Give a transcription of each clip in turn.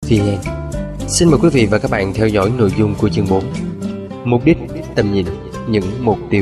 vn. Xin mời quý vị và các bạn theo dõi nội dung của chương 4. Mục đích, tầm nhìn, những mục tiêu.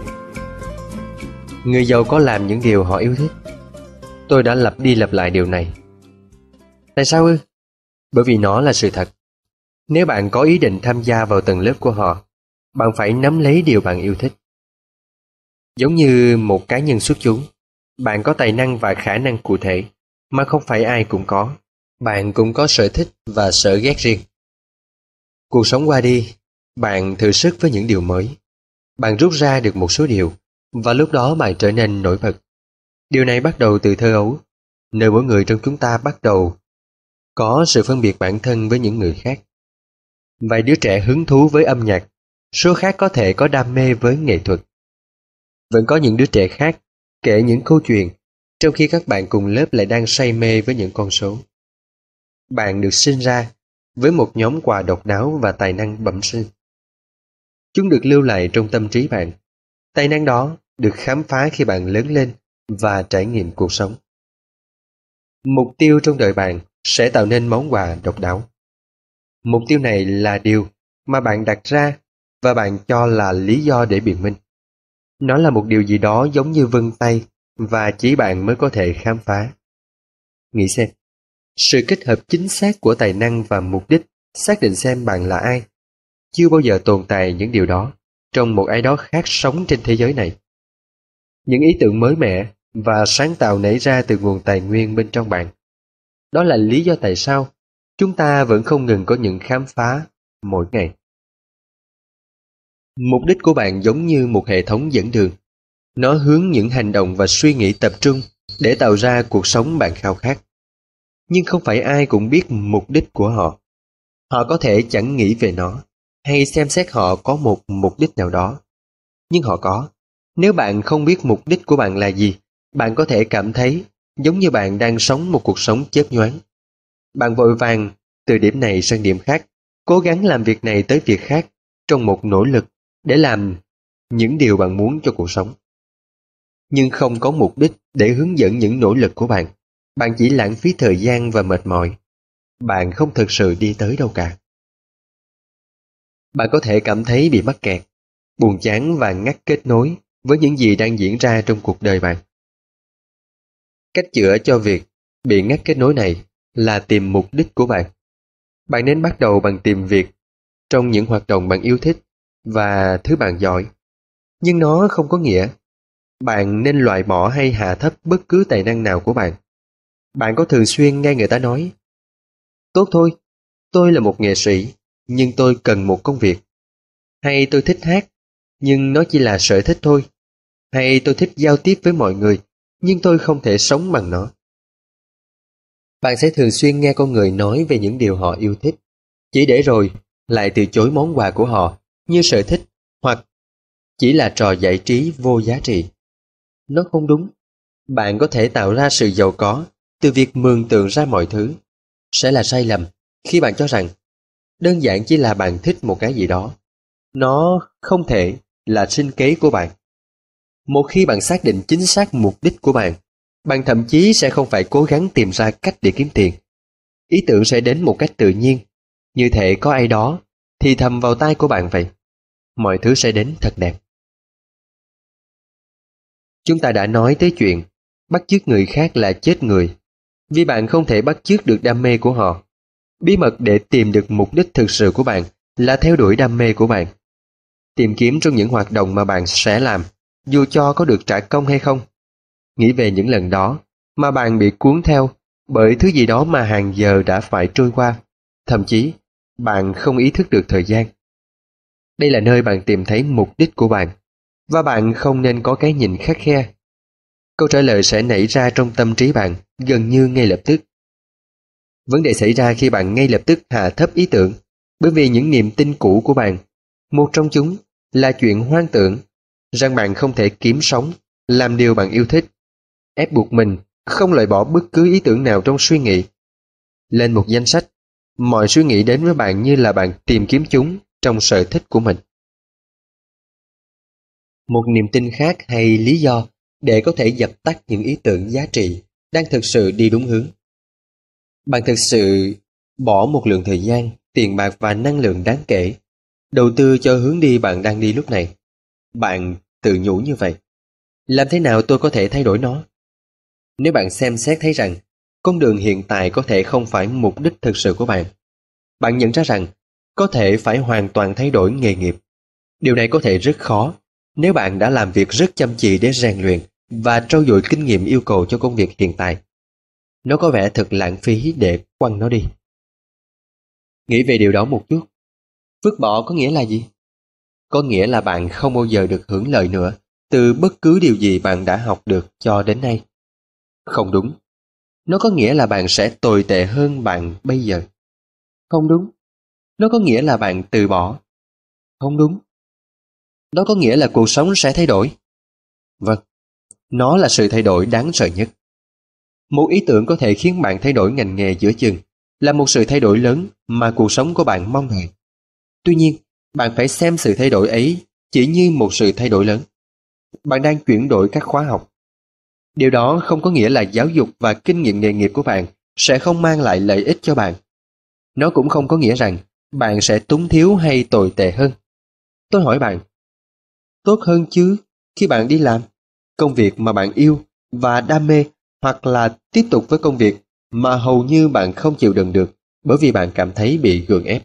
Người giàu có làm những điều họ yêu thích. Tôi đã lặp đi lặp lại điều này. Tại sao ư? Bởi vì nó là sự thật. Nếu bạn có ý định tham gia vào tầng lớp của họ, bạn phải nắm lấy điều bạn yêu thích. Giống như một cá nhân xuất chúng, bạn có tài năng và khả năng cụ thể mà không phải ai cũng có. Bạn cũng có sở thích và sở ghét riêng. Cuộc sống qua đi, bạn thử sức với những điều mới. Bạn rút ra được một số điều, và lúc đó bạn trở nên nổi bật. Điều này bắt đầu từ thơ ấu, nơi mỗi người trong chúng ta bắt đầu có sự phân biệt bản thân với những người khác. Vài đứa trẻ hứng thú với âm nhạc, số khác có thể có đam mê với nghệ thuật. Vẫn có những đứa trẻ khác kể những câu chuyện, trong khi các bạn cùng lớp lại đang say mê với những con số. Bạn được sinh ra với một nhóm quà độc đáo và tài năng bẩm sinh. Chúng được lưu lại trong tâm trí bạn. Tài năng đó được khám phá khi bạn lớn lên và trải nghiệm cuộc sống. Mục tiêu trong đời bạn sẽ tạo nên món quà độc đáo. Mục tiêu này là điều mà bạn đặt ra và bạn cho là lý do để biện minh. Nó là một điều gì đó giống như vân tay và chỉ bạn mới có thể khám phá. Nghĩ xem, sự kết hợp chính xác của tài năng và mục đích xác định xem bạn là ai. Chưa bao giờ tồn tại những điều đó trong một ai đó khác sống trên thế giới này. Những ý tưởng mới mẻ và sáng tạo nảy ra từ nguồn tài nguyên bên trong bạn. Đó là lý do tại sao chúng ta vẫn không ngừng có những khám phá mỗi ngày. Mục đích của bạn giống như một hệ thống dẫn đường. Nó hướng những hành động và suy nghĩ tập trung để tạo ra cuộc sống bạn khao khát. Nhưng không phải ai cũng biết mục đích của họ. Họ có thể chẳng nghĩ về nó, hay xem xét họ có một mục đích nào đó. Nhưng họ có. Nếu bạn không biết mục đích của bạn là gì, bạn có thể cảm thấy giống như bạn đang sống một cuộc sống chớp nhoáng. Bạn vội vàng từ điểm này sang điểm khác, cố gắng làm việc này tới việc khác trong một nỗ lực để làm những điều bạn muốn cho cuộc sống. Nhưng không có mục đích để hướng dẫn những nỗ lực của bạn. Bạn chỉ lãng phí thời gian và mệt mỏi. Bạn không thực sự đi tới đâu cả. Bạn có thể cảm thấy bị mắc kẹt, buồn chán và ngắt kết nối với những gì đang diễn ra trong cuộc đời bạn. Cách chữa cho việc bị ngắt kết nối này là tìm mục đích của bạn. Bạn nên bắt đầu bằng tìm việc trong những hoạt động bạn yêu thích và thứ bạn giỏi. Nhưng nó không có nghĩa bạn nên loại bỏ hay hạ thấp bất cứ tài năng nào của bạn. Bạn có thường xuyên nghe người ta nói: tốt thôi, tôi là một nghệ sĩ, nhưng tôi cần một công việc. Hay tôi thích hát, nhưng nó chỉ là sở thích thôi. Hay tôi thích giao tiếp với mọi người, nhưng tôi không thể sống bằng nó. Bạn sẽ thường xuyên nghe con người nói về những điều họ yêu thích, chỉ để rồi lại từ chối món quà của họ như sở thích hoặc chỉ là trò giải trí vô giá trị. Nó không đúng. Bạn có thể tạo ra sự giàu có từ việc mường tượng ra mọi thứ. Sẽ là sai lầm khi bạn cho rằng đơn giản chỉ là bạn thích một cái gì đó. Nó không thể là sinh kế của bạn. Một khi bạn xác định chính xác mục đích của bạn, bạn thậm chí sẽ không phải cố gắng tìm ra cách để kiếm tiền. Ý tưởng sẽ đến một cách tự nhiên, như thể có ai đó thì thầm vào tai của bạn vậy. Mọi thứ sẽ đến thật đẹp. Chúng ta đã nói tới chuyện bắt chước người khác là chết người, vì bạn không thể bắt chước được đam mê của họ. Bí mật để tìm được mục đích thực sự của bạn là theo đuổi đam mê của bạn. Tìm kiếm trong những hoạt động mà bạn sẽ làm, dù cho có được trả công hay không. Nghĩ về những lần đó mà bạn bị cuốn theo bởi thứ gì đó mà hàng giờ đã phải trôi qua. Thậm chí, bạn không ý thức được thời gian. Đây là nơi bạn tìm thấy mục đích của bạn, và bạn không nên có cái nhìn khắt khe. Câu trả lời sẽ nảy ra trong tâm trí bạn gần như ngay lập tức. Vấn đề xảy ra khi bạn ngay lập tức hạ thấp ý tưởng, bởi vì những niềm tin cũ của bạn, một trong chúng là chuyện hoang tưởng, rằng bạn không thể kiếm sống, làm điều bạn yêu thích, ép buộc mình không loại bỏ bất cứ ý tưởng nào trong suy nghĩ. Lên một danh sách, mọi suy nghĩ đến với bạn như là bạn tìm kiếm chúng trong sở thích của mình. Một niềm tin khác hay lý do để có thể dập tắt những ý tưởng giá trị đang thực sự đi đúng hướng. Bạn thực sự bỏ một lượng thời gian, tiền bạc và năng lượng đáng kể, đầu tư cho hướng đi bạn đang đi lúc này. Bạn tự nhủ như vậy: làm thế nào tôi có thể thay đổi nó? Nếu bạn xem xét thấy rằng con đường hiện tại có thể không phải mục đích thực sự của bạn, bạn nhận ra rằng có thể phải hoàn toàn thay đổi nghề nghiệp. Điều này có thể rất khó nếu bạn đã làm việc rất chăm chỉ để rèn luyện và trau dồi kinh nghiệm yêu cầu cho công việc hiện tại. Nó có vẻ thật lãng phí để quăng nó đi. Nghĩ về điều đó một chút. Vứt bỏ có nghĩa là gì? Có nghĩa là bạn không bao giờ được hưởng lợi nữa từ bất cứ điều gì bạn đã học được cho đến nay. Không đúng. Nó có nghĩa là bạn sẽ tồi tệ hơn bạn bây giờ. Không đúng. Nó có nghĩa là bạn từ bỏ. Không đúng. Nó có nghĩa là cuộc sống sẽ thay đổi. Vâng, nó là sự thay đổi đáng sợ nhất. Một ý tưởng có thể khiến bạn thay đổi ngành nghề giữa chừng, là một sự thay đổi lớn mà cuộc sống của bạn mong đợi. Tuy nhiên, bạn phải xem sự thay đổi ấy chỉ như một sự thay đổi lớn. Bạn đang chuyển đổi các khóa học. Điều đó không có nghĩa là giáo dục và kinh nghiệm nghề nghiệp của bạn sẽ không mang lại lợi ích cho bạn. Nó cũng không có nghĩa rằng bạn sẽ túng thiếu hay tồi tệ hơn. Tôi hỏi bạn, tốt hơn chứ khi bạn đi làm công việc mà bạn yêu và đam mê, hoặc là tiếp tục với công việc mà hầu như bạn không chịu đựng được bởi vì bạn cảm thấy bị gượng ép?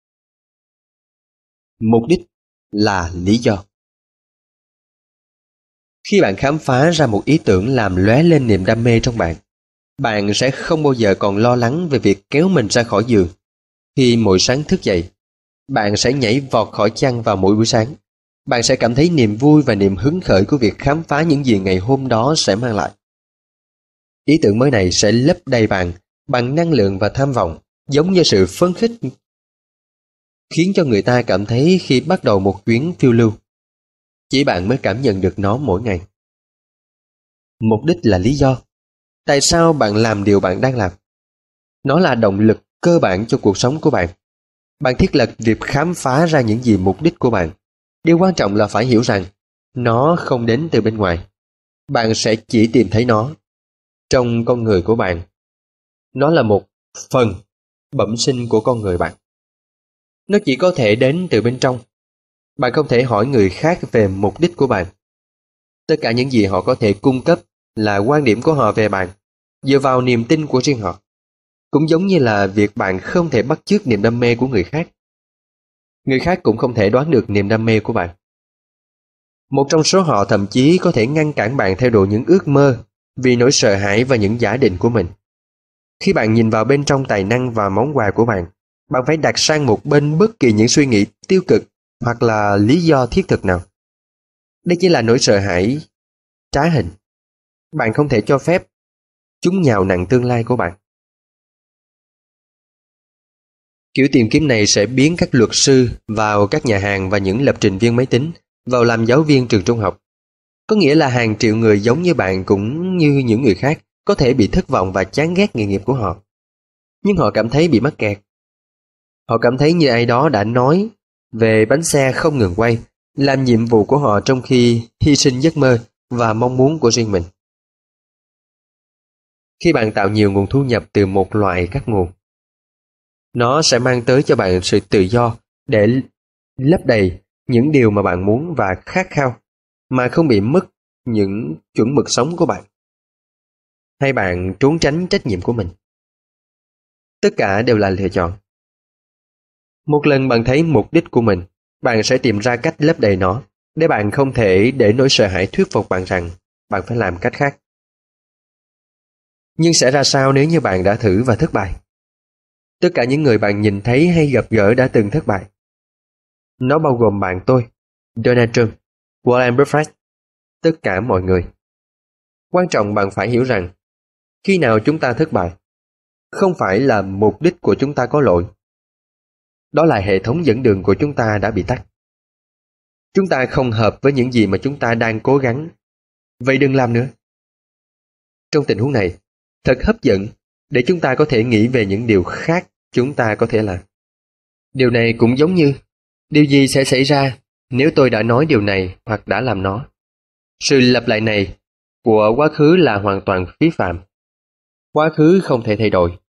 Mục đích là lý do. Khi bạn khám phá ra một ý tưởng làm lóe lên niềm đam mê trong bạn, bạn sẽ không bao giờ còn lo lắng về việc kéo mình ra khỏi giường. Khi mỗi sáng thức dậy, bạn sẽ nhảy vọt khỏi chăn vào mỗi buổi sáng. Bạn sẽ cảm thấy niềm vui và niềm hứng khởi của việc khám phá những gì ngày hôm đó sẽ mang lại. Ý tưởng mới này sẽ lấp đầy bạn bằng năng lượng và tham vọng, giống như sự phấn khích khiến cho người ta cảm thấy khi bắt đầu một chuyến phiêu lưu. Chỉ bạn mới cảm nhận được nó mỗi ngày. Mục đích là lý do. Tại sao bạn làm điều bạn đang làm? Nó là động lực cơ bản cho cuộc sống của bạn. Bạn thiết lập việc khám phá ra những gì mục đích của bạn. Điều quan trọng là phải hiểu rằng nó không đến từ bên ngoài. Bạn sẽ chỉ tìm thấy nó trong con người của bạn. Nó là một phần bẩm sinh của con người bạn. Nó chỉ có thể đến từ bên trong. Bạn không thể hỏi người khác về mục đích của bạn. Tất cả những gì họ có thể cung cấp là quan điểm của họ về bạn, dựa vào niềm tin của riêng họ. Cũng giống như là việc bạn không thể bắt chước niềm đam mê của người khác. Người khác cũng không thể đoán được niềm đam mê của bạn. Một trong số họ thậm chí có thể ngăn cản bạn theo đuổi những ước mơ vì nỗi sợ hãi và những giả định của mình. Khi bạn nhìn vào bên trong tài năng và món quà của bạn, bạn phải đặt sang một bên bất kỳ những suy nghĩ tiêu cực hoặc là lý do thiết thực nào. Đây chỉ là nỗi sợ hãi trá hình. Bạn không thể cho phép chúng nhào nặn tương lai của bạn. Kiểu tìm kiếm này sẽ biến các luật sư vào các nhà hàng và những lập trình viên máy tính vào làm giáo viên trường trung học. Có nghĩa là hàng triệu người giống như bạn cũng như những người khác có thể bị thất vọng và chán ghét nghề nghiệp của họ. Nhưng họ cảm thấy bị mắc kẹt. Họ cảm thấy như ai đó đã nói về bánh xe không ngừng quay, làm nhiệm vụ của họ trong khi hy sinh giấc mơ và mong muốn của riêng mình. Khi bạn tạo nhiều nguồn thu nhập từ một loại các nguồn, nó sẽ mang tới cho bạn sự tự do để lấp đầy những điều mà bạn muốn và khát khao, mà không bị mất những chuẩn mực sống của bạn. Hay bạn trốn tránh trách nhiệm của mình. Tất cả đều là lựa chọn. Một lần bạn thấy mục đích của mình, bạn sẽ tìm ra cách lấp đầy nó, để bạn không thể để nỗi sợ hãi thuyết phục bạn rằng bạn phải làm cách khác. Nhưng sẽ ra sao nếu như bạn đã thử và thất bại? Tất cả những người bạn nhìn thấy hay gặp gỡ đã từng thất bại. Nó bao gồm bạn tôi, Donald Trump, Warren Buffett, tất cả mọi người. Quan trọng bạn phải hiểu rằng, khi nào chúng ta thất bại, không phải là mục đích của chúng ta có lỗi. Đó là hệ thống dẫn đường của chúng ta đã bị tắt. Chúng ta không hợp với những gì mà chúng ta đang cố gắng. Vậy đừng làm nữa. Trong tình huống này, thật hấp dẫn để chúng ta có thể nghĩ về những điều khác chúng ta có thể làm. Điều này cũng giống như, điều gì sẽ xảy ra nếu tôi đã nói điều này hoặc đã làm nó? Sự lặp lại này của quá khứ là hoàn toàn phí phạm. Quá khứ không thể thay đổi.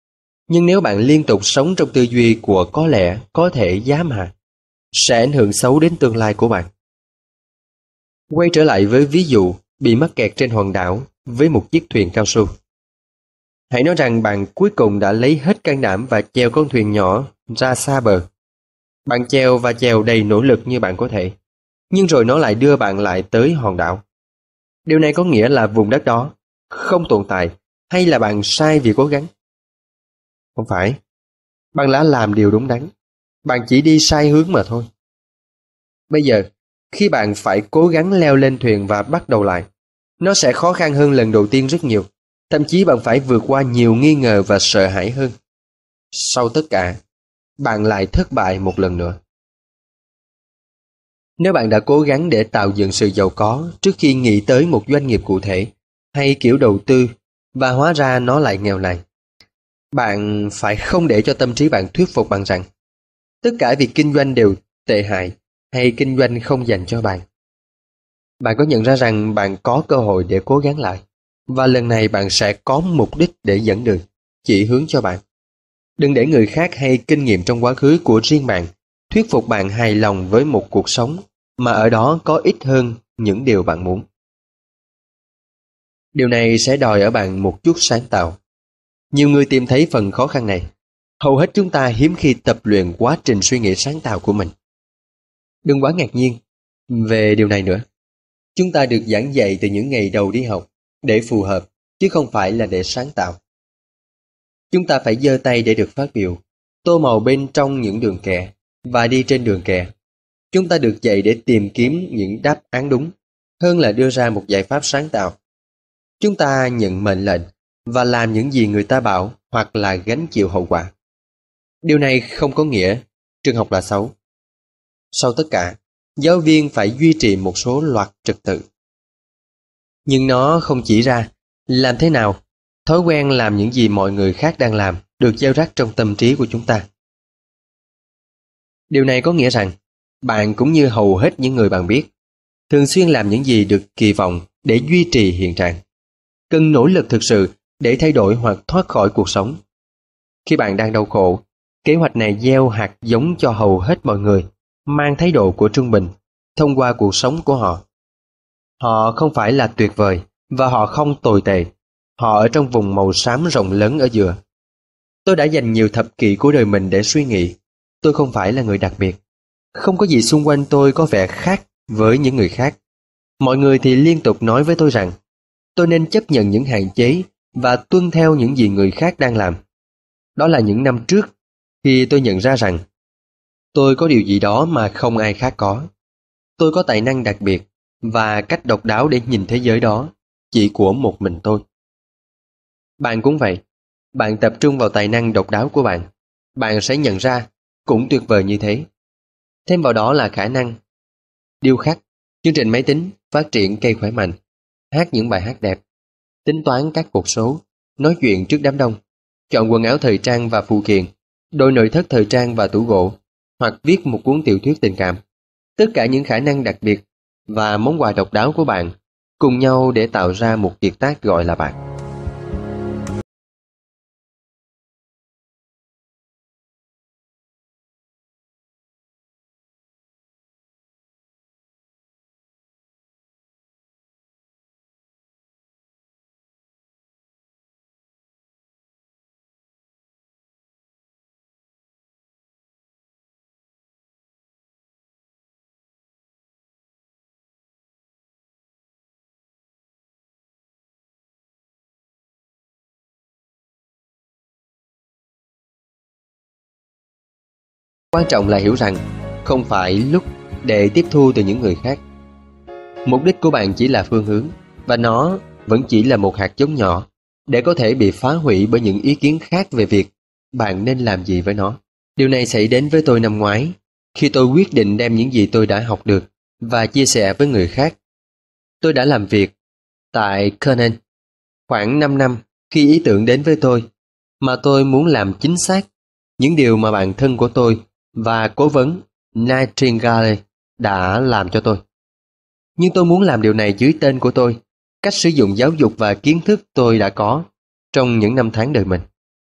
Nhưng nếu bạn liên tục sống trong tư duy của có lẽ, có thể, giá mà, sẽ ảnh hưởng xấu đến tương lai của bạn. Quay trở lại với ví dụ bị mắc kẹt trên hòn đảo với một chiếc thuyền cao su. Hãy nói rằng bạn cuối cùng đã lấy hết can đảm và chèo con thuyền nhỏ ra xa bờ. Bạn chèo và chèo đầy nỗ lực như bạn có thể, nhưng rồi nó lại đưa bạn lại tới hòn đảo. Điều này có nghĩa là vùng đất đó không tồn tại, hay là bạn sai vì cố gắng? Không phải. Bạn đã làm điều đúng đắn. Bạn chỉ đi sai hướng mà thôi. Bây giờ, khi bạn phải cố gắng leo lên thuyền và bắt đầu lại, nó sẽ khó khăn hơn lần đầu tiên rất nhiều. Thậm chí bạn phải vượt qua nhiều nghi ngờ và sợ hãi hơn. Sau tất cả, bạn lại thất bại một lần nữa. Nếu bạn đã cố gắng để tạo dựng sự giàu có trước khi nghĩ tới một doanh nghiệp cụ thể hay kiểu đầu tư và hóa ra nó lại nghèo nàn, bạn phải không để cho tâm trí bạn thuyết phục bạn rằng tất cả việc kinh doanh đều tệ hại hay kinh doanh không dành cho bạn. Bạn có nhận ra rằng bạn có cơ hội để cố gắng lại, và lần này bạn sẽ có mục đích để dẫn đường, chỉ hướng cho bạn. Đừng để người khác hay kinh nghiệm trong quá khứ của riêng bạn thuyết phục bạn hài lòng với một cuộc sống mà ở đó có ít hơn những điều bạn muốn. Điều này sẽ đòi ở bạn một chút sáng tạo. Nhiều người tìm thấy phần khó khăn này. Hầu hết chúng ta hiếm khi tập luyện quá trình suy nghĩ sáng tạo của mình. Đừng quá ngạc nhiên về điều này nữa. Chúng ta được giảng dạy từ những ngày đầu đi học để phù hợp, chứ không phải là để sáng tạo. Chúng ta phải giơ tay để được phát biểu, tô màu bên trong những đường kẻ và đi trên đường kẻ. Chúng ta được dạy để tìm kiếm những đáp án đúng, hơn là đưa ra một giải pháp sáng tạo. Chúng ta nhận mệnh lệnh và làm những gì người ta bảo, hoặc là gánh chịu hậu quả. Điều này không có nghĩa trường học là xấu. Sau tất cả, giáo viên phải duy trì một số loạt trật tự. Nhưng nó không chỉ ra làm thế nào thói quen làm những gì mọi người khác đang làm được gieo rắc trong tâm trí của chúng ta. Điều này có nghĩa rằng bạn cũng như hầu hết những người bạn biết, thường xuyên làm những gì được kỳ vọng để duy trì hiện trạng. Cần nỗ lực thực sự để thay đổi hoặc thoát khỏi cuộc sống. Khi bạn đang đau khổ, kế hoạch này gieo hạt giống cho hầu hết mọi người mang thái độ của trung bình thông qua cuộc sống của họ. Họ không phải là tuyệt vời và họ không tồi tệ. Họ ở trong vùng màu xám rộng lớn ở giữa. Tôi đã dành nhiều thập kỷ của đời mình để suy nghĩ. Tôi không phải là người đặc biệt. Không có gì xung quanh tôi có vẻ khác với những người khác. Mọi người thì liên tục nói với tôi rằng tôi nên chấp nhận những hạn chế và tuân theo những gì người khác đang làm. Đó là những năm trước, khi tôi nhận ra rằng tôi có điều gì đó mà không ai khác có. Tôi có tài năng đặc biệt và cách độc đáo để nhìn thế giới đó, chỉ của một mình tôi. Bạn cũng vậy. Bạn tập trung vào tài năng độc đáo của bạn, bạn sẽ nhận ra cũng tuyệt vời như thế. Thêm vào đó là khả năng điêu khắc, chương trình máy tính, phát triển cây khỏe mạnh, hát những bài hát đẹp, tính toán các cột số, nói chuyện trước đám đông, chọn quần áo thời trang và phụ kiện, đội nội thất thời trang và tủ gỗ, hoặc viết một cuốn tiểu thuyết tình cảm. Tất cả những khả năng đặc biệt và món quà độc đáo của bạn cùng nhau để tạo ra một kiệt tác gọi là bạn. Quan trọng là hiểu rằng không phải lúc để tiếp thu từ những người khác. Mục đích của bạn chỉ là phương hướng, và nó vẫn chỉ là một hạt giống nhỏ để có thể bị phá hủy bởi những ý kiến khác về việc bạn nên làm gì với nó. Điều này xảy đến với tôi năm ngoái, khi tôi quyết định đem những gì tôi đã học được và chia sẻ với người khác. Tôi đã làm việc tại Conan khoảng 5 năm khi ý tưởng đến với tôi, mà tôi muốn làm chính xác những điều mà bạn thân của tôi và cố vấn Nightingale đã làm cho tôi. Nhưng tôi muốn làm điều này dưới tên của tôi, cách sử dụng giáo dục và kiến thức tôi đã có trong những năm tháng đời mình.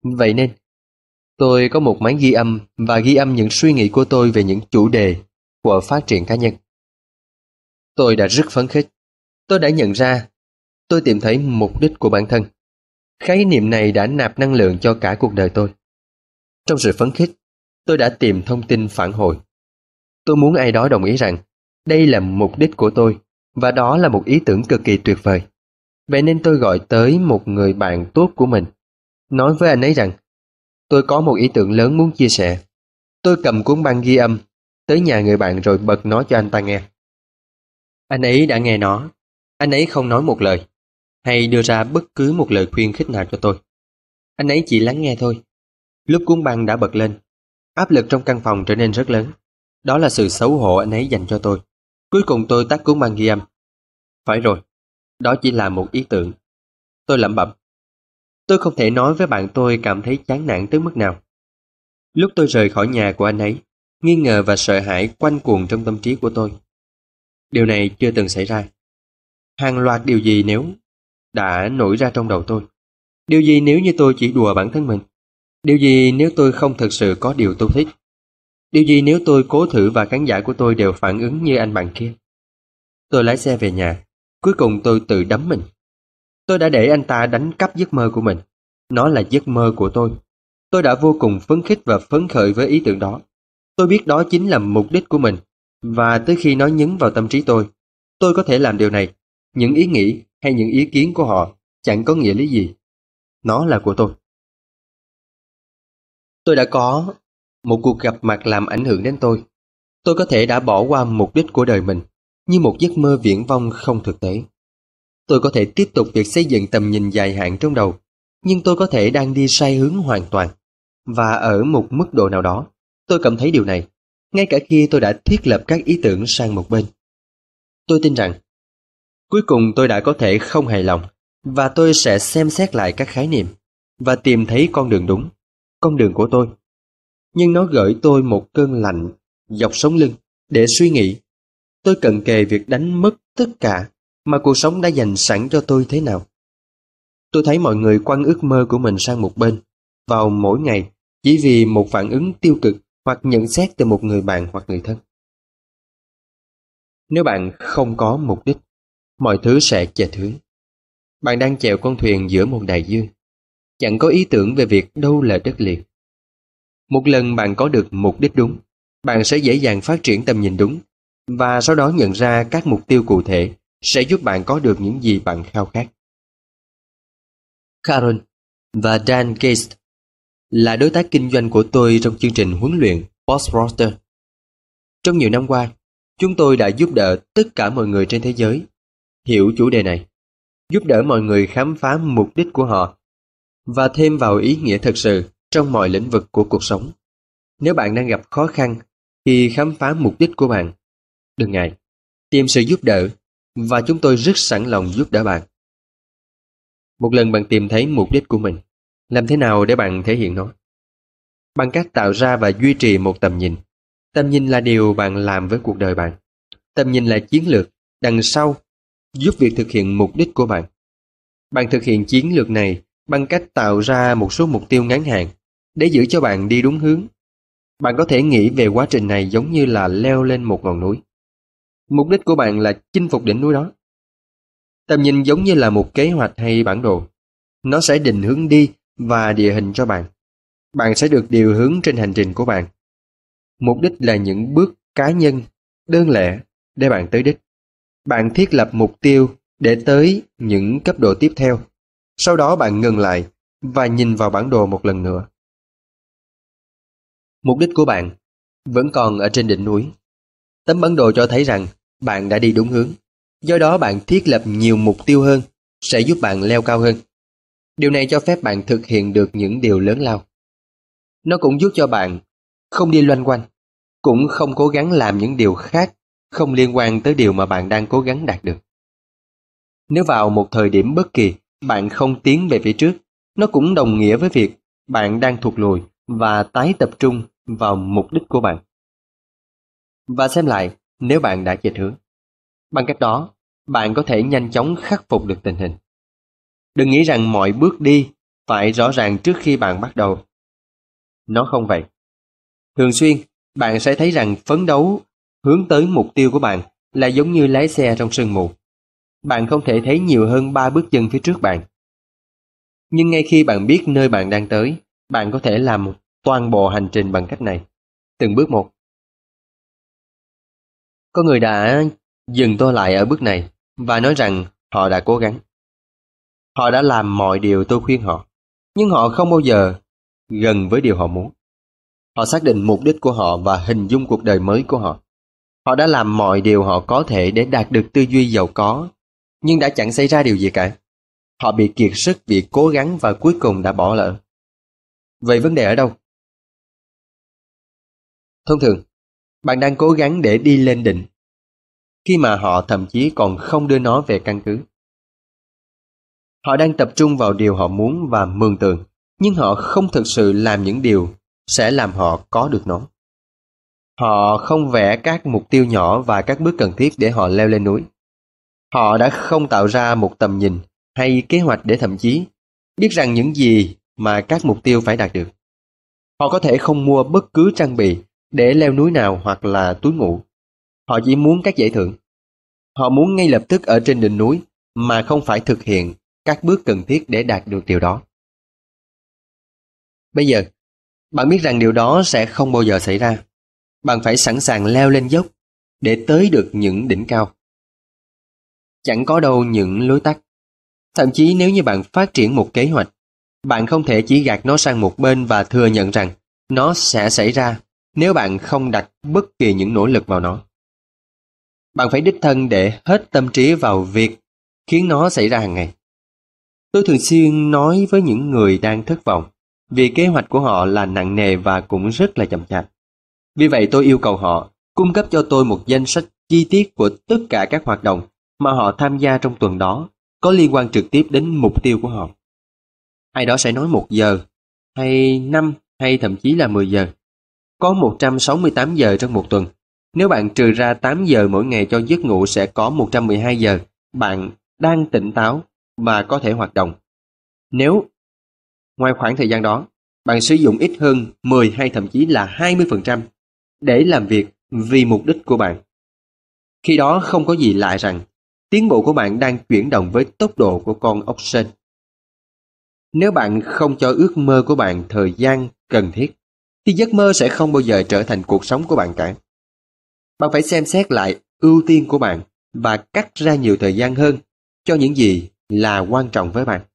Vậy nên, tôi có một máy ghi âm và ghi âm những suy nghĩ của tôi về những chủ đề của phát triển cá nhân. Tôi đã rất phấn khích. Tôi đã nhận ra, tôi tìm thấy mục đích của bản thân. Khái niệm này đã nạp năng lượng cho cả cuộc đời tôi. Trong sự phấn khích, tôi đã tìm thông tin phản hồi. Tôi muốn ai đó đồng ý rằng đây là mục đích của tôi và đó là một ý tưởng cực kỳ tuyệt vời. Vậy nên tôi gọi tới một người bạn tốt của mình, nói với anh ấy rằng tôi có một ý tưởng lớn muốn chia sẻ. Tôi cầm cuốn băng ghi âm tới nhà người bạn rồi bật nó cho anh ta nghe. Anh ấy đã nghe nó. Anh ấy không nói một lời hay đưa ra bất cứ một lời khuyên khích nào cho tôi. Anh ấy chỉ lắng nghe thôi. Lúc cuốn băng đã bật lên, áp lực trong căn phòng trở nên rất lớn. Đó là sự xấu hổ anh ấy dành cho tôi. Cuối cùng tôi tắt cuốn băng ghi âm. Phải rồi, đó chỉ là một ý tưởng. Tôi lẩm bẩm. Tôi không thể nói với bạn tôi cảm thấy chán nản tới mức nào. Lúc tôi rời khỏi nhà của anh ấy, nghi ngờ và sợ hãi quanh quẩn trong tâm trí của tôi. Điều này chưa từng xảy ra. Hàng loạt điều gì nếu đã nổi ra trong đầu tôi. Điều gì nếu như tôi chỉ đùa bản thân mình? Điều gì nếu tôi không thực sự có điều tôi thích? Điều gì nếu tôi cố thử và khán giả của tôi đều phản ứng như anh bạn kia? Tôi lái xe về nhà. Cuối cùng tôi tự đấm mình. Tôi đã để anh ta đánh cắp giấc mơ của mình. Nó là giấc mơ của tôi. Tôi đã vô cùng phấn khích và phấn khởi với ý tưởng đó. Tôi biết đó chính là mục đích của mình. Và tới khi nó nhấn vào tâm trí tôi có thể làm điều này. Những ý nghĩ hay những ý kiến của họ chẳng có nghĩa lý gì. Nó là của tôi. Tôi đã có một cuộc gặp mặt làm ảnh hưởng đến tôi. Tôi có thể đã bỏ qua mục đích của đời mình như một giấc mơ viển vông không thực tế. Tôi có thể tiếp tục việc xây dựng tầm nhìn dài hạn trong đầu, nhưng tôi có thể đang đi sai hướng hoàn toàn. Và ở một mức độ nào đó, tôi cảm thấy điều này, ngay cả khi tôi đã thiết lập các ý tưởng sang một bên. Tôi tin rằng, cuối cùng tôi đã có thể không hài lòng, và tôi sẽ xem xét lại các khái niệm, và tìm thấy con đường đúng, con đường của tôi. Nhưng nó gửi tôi một cơn lạnh dọc sống lưng để suy nghĩ. Tôi cận kề việc đánh mất tất cả mà cuộc sống đã dành sẵn cho tôi thế nào. Tôi thấy mọi người quăng ước mơ của mình sang một bên vào mỗi ngày chỉ vì một phản ứng tiêu cực hoặc nhận xét từ một người bạn hoặc người thân. Nếu bạn không có mục đích, mọi thứ sẽ chệch hướng. Bạn đang chèo con thuyền giữa một đại dương, chẳng có ý tưởng về việc đâu là đất liền. Một lần bạn có được mục đích đúng, bạn sẽ dễ dàng phát triển tầm nhìn đúng, và sau đó nhận ra các mục tiêu cụ thể sẽ giúp bạn có được những gì bạn khao khát. Karen và Dan Gates là đối tác kinh doanh của tôi trong chương trình huấn luyện Boss Roster. Trong nhiều năm qua, chúng tôi đã giúp đỡ tất cả mọi người trên thế giới hiểu chủ đề này, giúp đỡ mọi người khám phá mục đích của họ và thêm vào ý nghĩa thực sự trong mọi lĩnh vực của cuộc sống. Nếu bạn đang gặp khó khăn khi khám phá mục đích của bạn, đừng ngại, tìm sự giúp đỡ và chúng tôi rất sẵn lòng giúp đỡ bạn. Một lần bạn tìm thấy mục đích của mình, làm thế nào để bạn thể hiện nó? Bằng cách tạo ra và duy trì một tầm nhìn. Tầm nhìn là điều bạn làm với cuộc đời bạn. Tầm nhìn là chiến lược đằng sau giúp việc thực hiện mục đích của bạn. Bạn thực hiện chiến lược này bằng cách tạo ra một số mục tiêu ngắn hạn để giữ cho bạn đi đúng hướng. Bạn có thể nghĩ về quá trình này giống như là leo lên một ngọn núi. Mục đích của bạn là chinh phục đỉnh núi đó. Tầm nhìn giống như là một kế hoạch hay bản đồ. Nó sẽ định hướng đi và địa hình cho bạn. Bạn sẽ được điều hướng trên hành trình của bạn. Mục đích là những bước cá nhân, đơn lẻ để bạn tới đích. Bạn thiết lập mục tiêu để tới những cấp độ tiếp theo. Sau đó bạn ngừng lại và nhìn vào bản đồ một lần nữa. Mục đích của bạn vẫn còn ở trên đỉnh núi. Tấm bản đồ cho thấy rằng bạn đã đi đúng hướng. Do đó bạn thiết lập nhiều mục tiêu hơn sẽ giúp bạn leo cao hơn. Điều này cho phép bạn thực hiện được những điều lớn lao. Nó cũng giúp cho bạn không đi loanh quanh, cũng không cố gắng làm những điều khác không liên quan tới điều mà bạn đang cố gắng đạt được. Nếu vào một thời điểm bất kỳ bạn không tiến về phía trước, nó cũng đồng nghĩa với việc bạn đang thụt lùi và tái tập trung vào mục đích của bạn. Và xem lại nếu bạn đã chệch hướng. Bằng cách đó, bạn có thể nhanh chóng khắc phục được tình hình. Đừng nghĩ rằng mọi bước đi phải rõ ràng trước khi bạn bắt đầu. Nó không vậy. Thường xuyên, bạn sẽ thấy rằng phấn đấu hướng tới mục tiêu của bạn là giống như lái xe trong sương mù. Bạn không thể thấy nhiều hơn 3 bước chân phía trước bạn. Nhưng ngay khi bạn biết nơi bạn đang tới, bạn có thể làm toàn bộ hành trình bằng cách này, từng bước một. Có người đã dừng tôi lại ở bước này và nói rằng họ đã cố gắng. Họ đã làm mọi điều tôi khuyên họ, nhưng họ không bao giờ gần với điều họ muốn. Họ xác định mục đích của họ và hình dung cuộc đời mới của họ. Họ đã làm mọi điều họ có thể để đạt được tư duy giàu có, nhưng đã chẳng xảy ra điều gì cả. Họ bị kiệt sức vì cố gắng và cuối cùng đã bỏ lỡ. Vậy vấn đề ở đâu? Thông thường, bạn đang cố gắng để đi lên đỉnh, khi mà họ thậm chí còn không đưa nó về căn cứ. Họ đang tập trung vào điều họ muốn và mường tượng, nhưng họ không thực sự làm những điều sẽ làm họ có được nó. Họ không vẽ các mục tiêu nhỏ và các bước cần thiết để họ leo lên núi. Họ đã không tạo ra một tầm nhìn hay kế hoạch để thậm chí biết rằng những gì mà các mục tiêu phải đạt được. Họ có thể không mua bất cứ trang bị để leo núi nào hoặc là túi ngủ. Họ chỉ muốn các giải thưởng. Họ muốn ngay lập tức ở trên đỉnh núi mà không phải thực hiện các bước cần thiết để đạt được điều đó. Bây giờ, bạn biết rằng điều đó sẽ không bao giờ xảy ra. Bạn phải sẵn sàng leo lên dốc để tới được những đỉnh cao. Chẳng có đâu những lối tắt. Thậm chí nếu như bạn phát triển một kế hoạch, bạn không thể chỉ gạt nó sang một bên và thừa nhận rằng nó sẽ xảy ra nếu bạn không đặt bất kỳ những nỗ lực vào nó. Bạn phải đích thân để hết tâm trí vào việc khiến nó xảy ra hàng ngày. Tôi thường xuyên nói với những người đang thất vọng vì kế hoạch của họ là nặng nề và cũng rất là chậm chạp. Vì vậy tôi yêu cầu họ cung cấp cho tôi một danh sách chi tiết của tất cả các hoạt động mà họ tham gia trong tuần đó có liên quan trực tiếp đến mục tiêu của họ. Ai đó sẽ nói 1 giờ, hay 5, hay thậm chí là 10 giờ. Có 168 giờ trong một tuần. Nếu bạn trừ ra 8 giờ mỗi ngày cho giấc ngủ sẽ có 112 giờ bạn đang tỉnh táo và có thể hoạt động. Nếu, ngoài khoảng thời gian đó, bạn sử dụng ít hơn 10 hay thậm chí là 20% để làm việc vì mục đích của bạn. Khi đó không có gì lạ rằng tiến bộ của bạn đang chuyển động với tốc độ của con ốc sên. Nếu bạn không cho ước mơ của bạn thời gian cần thiết, thì giấc mơ sẽ không bao giờ trở thành cuộc sống của bạn cả. Bạn phải xem xét lại ưu tiên của bạn và cắt ra nhiều thời gian hơn cho những gì là quan trọng với bạn.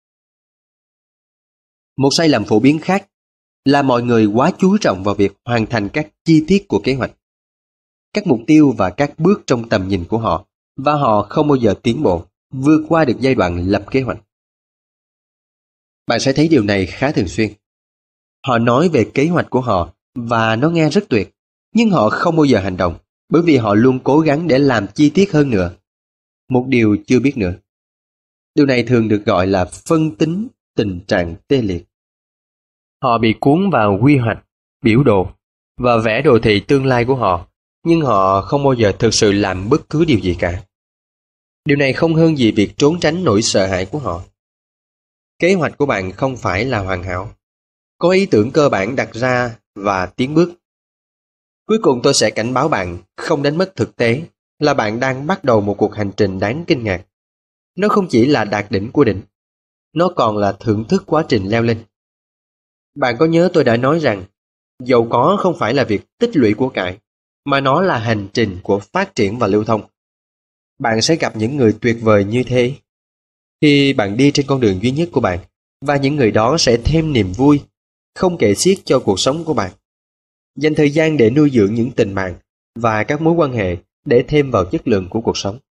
Một sai lầm phổ biến khác là mọi người quá chú trọng vào việc hoàn thành các chi tiết của kế hoạch, các mục tiêu và các bước trong tầm nhìn của họ, và họ không bao giờ tiến bộ, vượt qua được giai đoạn lập kế hoạch. Bạn sẽ thấy điều này khá thường xuyên. Họ nói về kế hoạch của họ và nó nghe rất tuyệt, nhưng họ không bao giờ hành động, bởi vì họ luôn cố gắng để làm chi tiết hơn nữa. Một điều chưa biết nữa. Điều này thường được gọi là phân tính tình trạng tê liệt. Họ bị cuốn vào quy hoạch, biểu đồ và vẽ đồ thị tương lai của họ, nhưng họ không bao giờ thực sự làm bất cứ điều gì cả. Điều này không hơn gì việc trốn tránh nỗi sợ hãi của họ. Kế hoạch của bạn không phải là hoàn hảo. Có ý tưởng cơ bản đặt ra và tiến bước. Cuối cùng tôi sẽ cảnh báo bạn không đánh mất thực tế là bạn đang bắt đầu một cuộc hành trình đáng kinh ngạc. Nó không chỉ là đạt đỉnh của đỉnh, nó còn là thưởng thức quá trình leo lên. Bạn có nhớ tôi đã nói rằng giàu có không phải là việc tích lũy của cải, mà nó là hành trình của phát triển và lưu thông. Bạn sẽ gặp những người tuyệt vời như thế khi bạn đi trên con đường duy nhất của bạn, và những người đó sẽ thêm niềm vui không kể xiết cho cuộc sống của bạn. Dành thời gian để nuôi dưỡng những tình bạn và các mối quan hệ để thêm vào chất lượng của cuộc sống.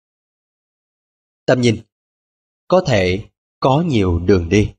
Tầm nhìn. Có thể có nhiều đường đi.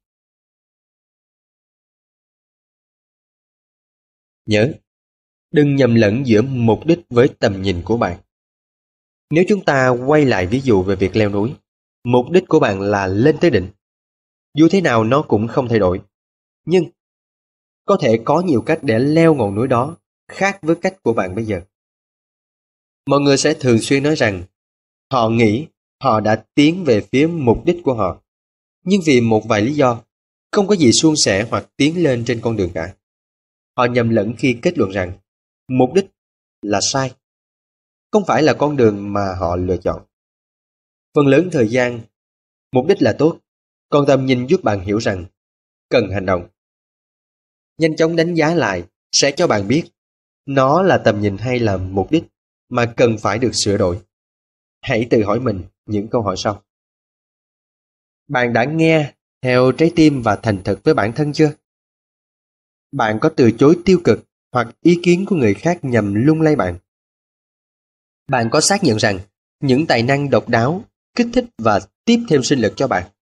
Nhớ, đừng nhầm lẫn giữa mục đích với tầm nhìn của bạn. Nếu chúng ta quay lại ví dụ về việc leo núi, mục đích của bạn là lên tới đỉnh. Dù thế nào nó cũng không thay đổi. Nhưng có thể có nhiều cách để leo ngọn núi đó khác với cách của bạn bây giờ. Mọi người sẽ thường xuyên nói rằng họ nghĩ họ đã tiến về phía mục đích của họ. Nhưng vì một vài lý do, Không có gì suôn sẻ hoặc tiến lên trên con đường cả. Họ nhầm lẫn khi kết luận rằng mục đích là sai, không phải là con đường mà họ lựa chọn. Phần lớn thời gian, mục đích là tốt, còn tầm nhìn giúp bạn hiểu rằng cần hành động. Nhanh chóng đánh giá lại sẽ cho bạn biết nó là tầm nhìn hay là mục đích mà cần phải được sửa đổi. Hãy tự hỏi mình những câu hỏi sau. Bạn đã nghe theo trái tim và thành thật với bản thân chưa? Bạn có từ chối tiêu cực hoặc ý kiến của người khác nhằm lung lay bạn? Bạn có xác nhận rằng những tài năng độc đáo, kích thích và tiếp thêm sinh lực cho bạn?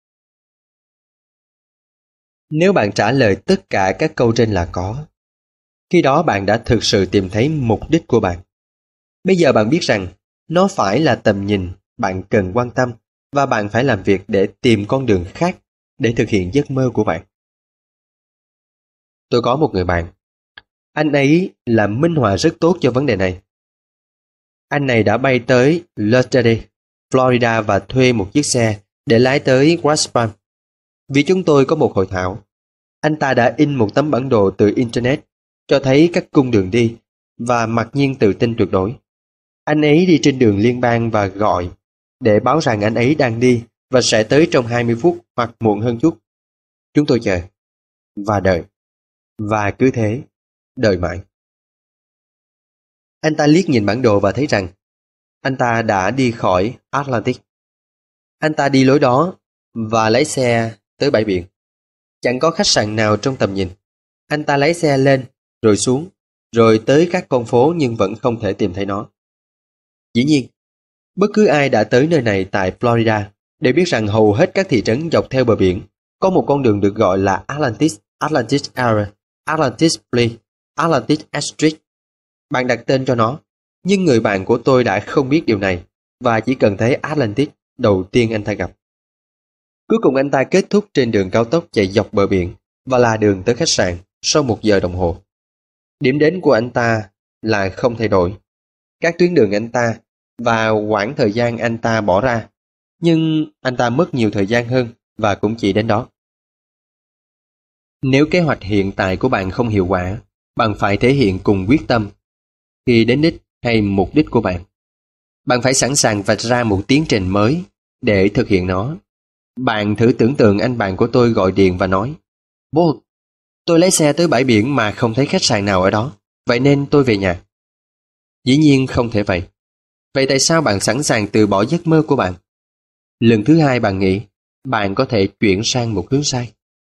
Nếu bạn trả lời tất cả các câu trên là có, khi đó bạn đã thực sự tìm thấy mục đích của bạn. Bây giờ bạn biết rằng nó phải là tầm nhìn bạn cần quan tâm và bạn phải làm việc để tìm con đường khác để thực hiện giấc mơ của bạn. Tôi có một người bạn. Anh ấy là minh họa rất tốt cho vấn đề này. Anh này đã bay tới Lauderdale, Florida và thuê một chiếc xe để lái tới West Palm. Vì chúng tôi có một hội thảo, anh ta đã in một tấm bản đồ từ Internet cho thấy các cung đường đi và mặc nhiên tự tin tuyệt đối. Anh ấy đi trên đường liên bang và gọi để báo rằng anh ấy đang đi và sẽ tới trong 20 phút hoặc muộn hơn chút. Chúng tôi chờ và đợi và cứ thế đợi mãi. Anh ta liếc nhìn bản đồ và thấy rằng anh ta đã đi khỏi Atlantic. Anh ta đi lối đó và lái xe tới bãi biển. Chẳng có khách sạn nào trong tầm nhìn. Anh ta lái xe lên, rồi xuống, rồi tới các con phố nhưng vẫn không thể tìm thấy nó. Dĩ nhiên, bất cứ ai đã tới nơi này tại Florida đều biết rằng hầu hết các thị trấn dọc theo bờ biển có một con đường được gọi là Atlantis, Atlantis Area, Atlantis Place, Atlantis Street. Bạn đặt tên cho nó, nhưng người bạn của tôi đã không biết điều này và chỉ cần thấy Atlantis đầu tiên anh ta gặp. Cuối cùng anh ta kết thúc trên đường cao tốc chạy dọc bờ biển và là đường tới khách sạn sau 1 giờ đồng hồ. Điểm đến của anh ta là không thay đổi. Các tuyến đường anh ta và quãng thời gian anh ta bỏ ra, nhưng anh ta mất nhiều thời gian hơn và cũng chỉ đến đó. Nếu kế hoạch hiện tại của bạn không hiệu quả, bạn phải thể hiện cùng quyết tâm khi đến đích hay mục đích của bạn. Bạn phải sẵn sàng vạch ra một tiến trình mới để thực hiện nó. Bạn thử tưởng tượng anh bạn của tôi gọi điện và nói: "Bố, tôi lái xe tới bãi biển mà không thấy khách sạn nào ở đó, vậy nên tôi về nhà." Dĩ nhiên không thể vậy. Vậy tại sao bạn sẵn sàng từ bỏ giấc mơ của bạn? Lần thứ hai bạn nghĩ bạn có thể chuyển sang một hướng sai.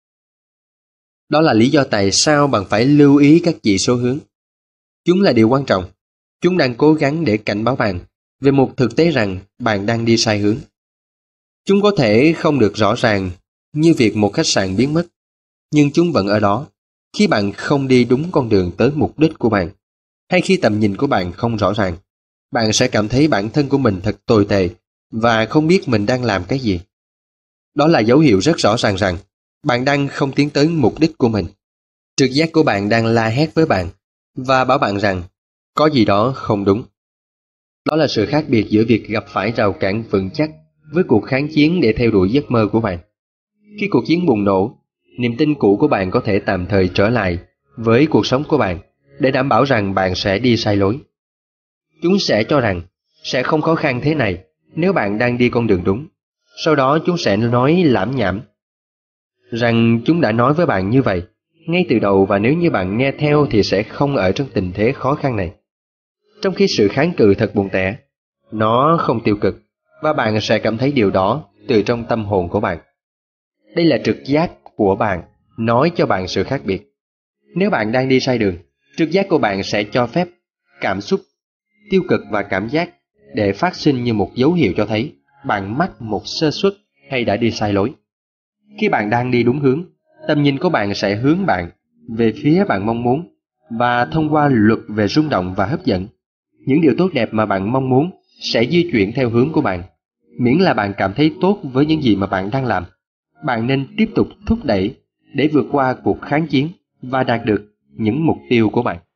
Đó là lý do tại sao bạn phải lưu ý các chỉ số hướng. Chúng là điều quan trọng. Chúng đang cố gắng để cảnh báo bạn về một thực tế rằng bạn đang đi sai hướng. Chúng có thể không được rõ ràng như việc một khách sạn biến mất, nhưng chúng vẫn ở đó khi bạn không đi đúng con đường tới mục đích của bạn, hay khi tầm nhìn của bạn không rõ ràng. Bạn sẽ cảm thấy bản thân của mình thật tồi tệ và không biết mình đang làm cái gì. Đó là dấu hiệu rất rõ ràng rằng bạn đang không tiến tới mục đích của mình. Trực giác của bạn đang la hét với bạn và bảo bạn rằng có gì đó không đúng. Đó là sự khác biệt giữa việc gặp phải rào cản vững chắc với cuộc kháng chiến để theo đuổi giấc mơ của bạn. Khi cuộc chiến bùng nổ, niềm tin cũ của bạn có thể tạm thời trở lại với cuộc sống của bạn để đảm bảo rằng bạn sẽ đi sai lối. Chúng sẽ cho rằng sẽ không khó khăn thế này nếu bạn đang đi con đường đúng. Sau đó chúng sẽ nói lảm nhảm rằng chúng đã nói với bạn như vậy ngay từ đầu, và nếu như bạn nghe theo thì sẽ không ở trong tình thế khó khăn này. Trong khi sự kháng cự thật buồn tẻ, nó không tiêu cực, và bạn sẽ cảm thấy điều đó từ trong tâm hồn của bạn. Đây là trực giác của bạn nói cho bạn sự khác biệt. Nếu bạn đang đi sai đường, trực giác của bạn sẽ cho phép cảm xúc tiêu cực và cảm giác để phát sinh như một dấu hiệu cho thấy bạn mắc một sơ suất hay đã đi sai lối. Khi bạn đang đi đúng hướng, tầm nhìn của bạn sẽ hướng bạn về phía bạn mong muốn, và thông qua luật về rung động và hấp dẫn, những điều tốt đẹp mà bạn mong muốn sẽ di chuyển theo hướng của bạn. Miễn là bạn cảm thấy tốt với những gì mà bạn đang làm, bạn nên tiếp tục thúc đẩy để vượt qua cuộc kháng chiến và đạt được những mục tiêu của bạn.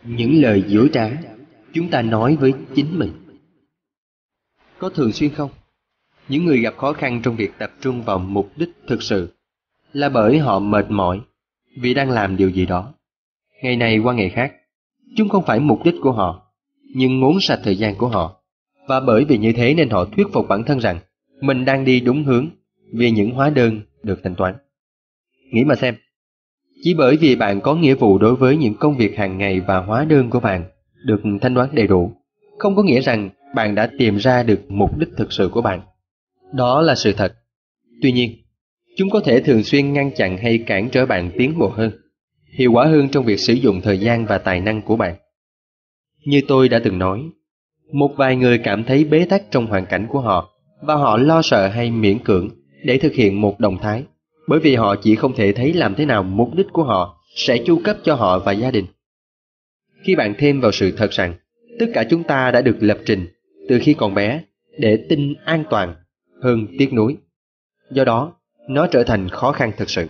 những lời dối trá chúng ta nói với chính mình. Có thường xuyên không? Những người gặp khó khăn trong việc tập trung vào mục đích thực sự là bởi họ mệt mỏi vì đang làm điều gì đó. Ngày này qua ngày khác, chúng không phải mục đích của họ, nhưng ngốn sạch thời gian của họ. Và bởi vì như thế nên họ thuyết phục bản thân rằng mình đang đi đúng hướng vì những hóa đơn được thanh toán. Nghĩ mà xem, chỉ bởi vì bạn có nghĩa vụ đối với những công việc hàng ngày và hóa đơn của bạn được thanh toán đầy đủ, không có nghĩa rằng bạn đã tìm ra được mục đích thực sự của bạn. Đó là sự thật. Tuy nhiên, chúng có thể thường xuyên ngăn chặn hay cản trở bạn tiến bộ hơn, hiệu quả hơn trong việc sử dụng thời gian và tài năng của bạn. Như tôi đã từng nói, một vài người cảm thấy bế tắc trong hoàn cảnh của họ và họ lo sợ hay miễn cưỡng để thực hiện một động thái, bởi vì họ chỉ không thể thấy làm thế nào mục đích của họ sẽ chu cấp cho họ và gia đình. Khi bạn thêm vào sự thật rằng tất cả chúng ta đã được lập trình từ khi còn bé để tin an toàn hơn tiếc nuối, do đó nó trở thành khó khăn thực sự.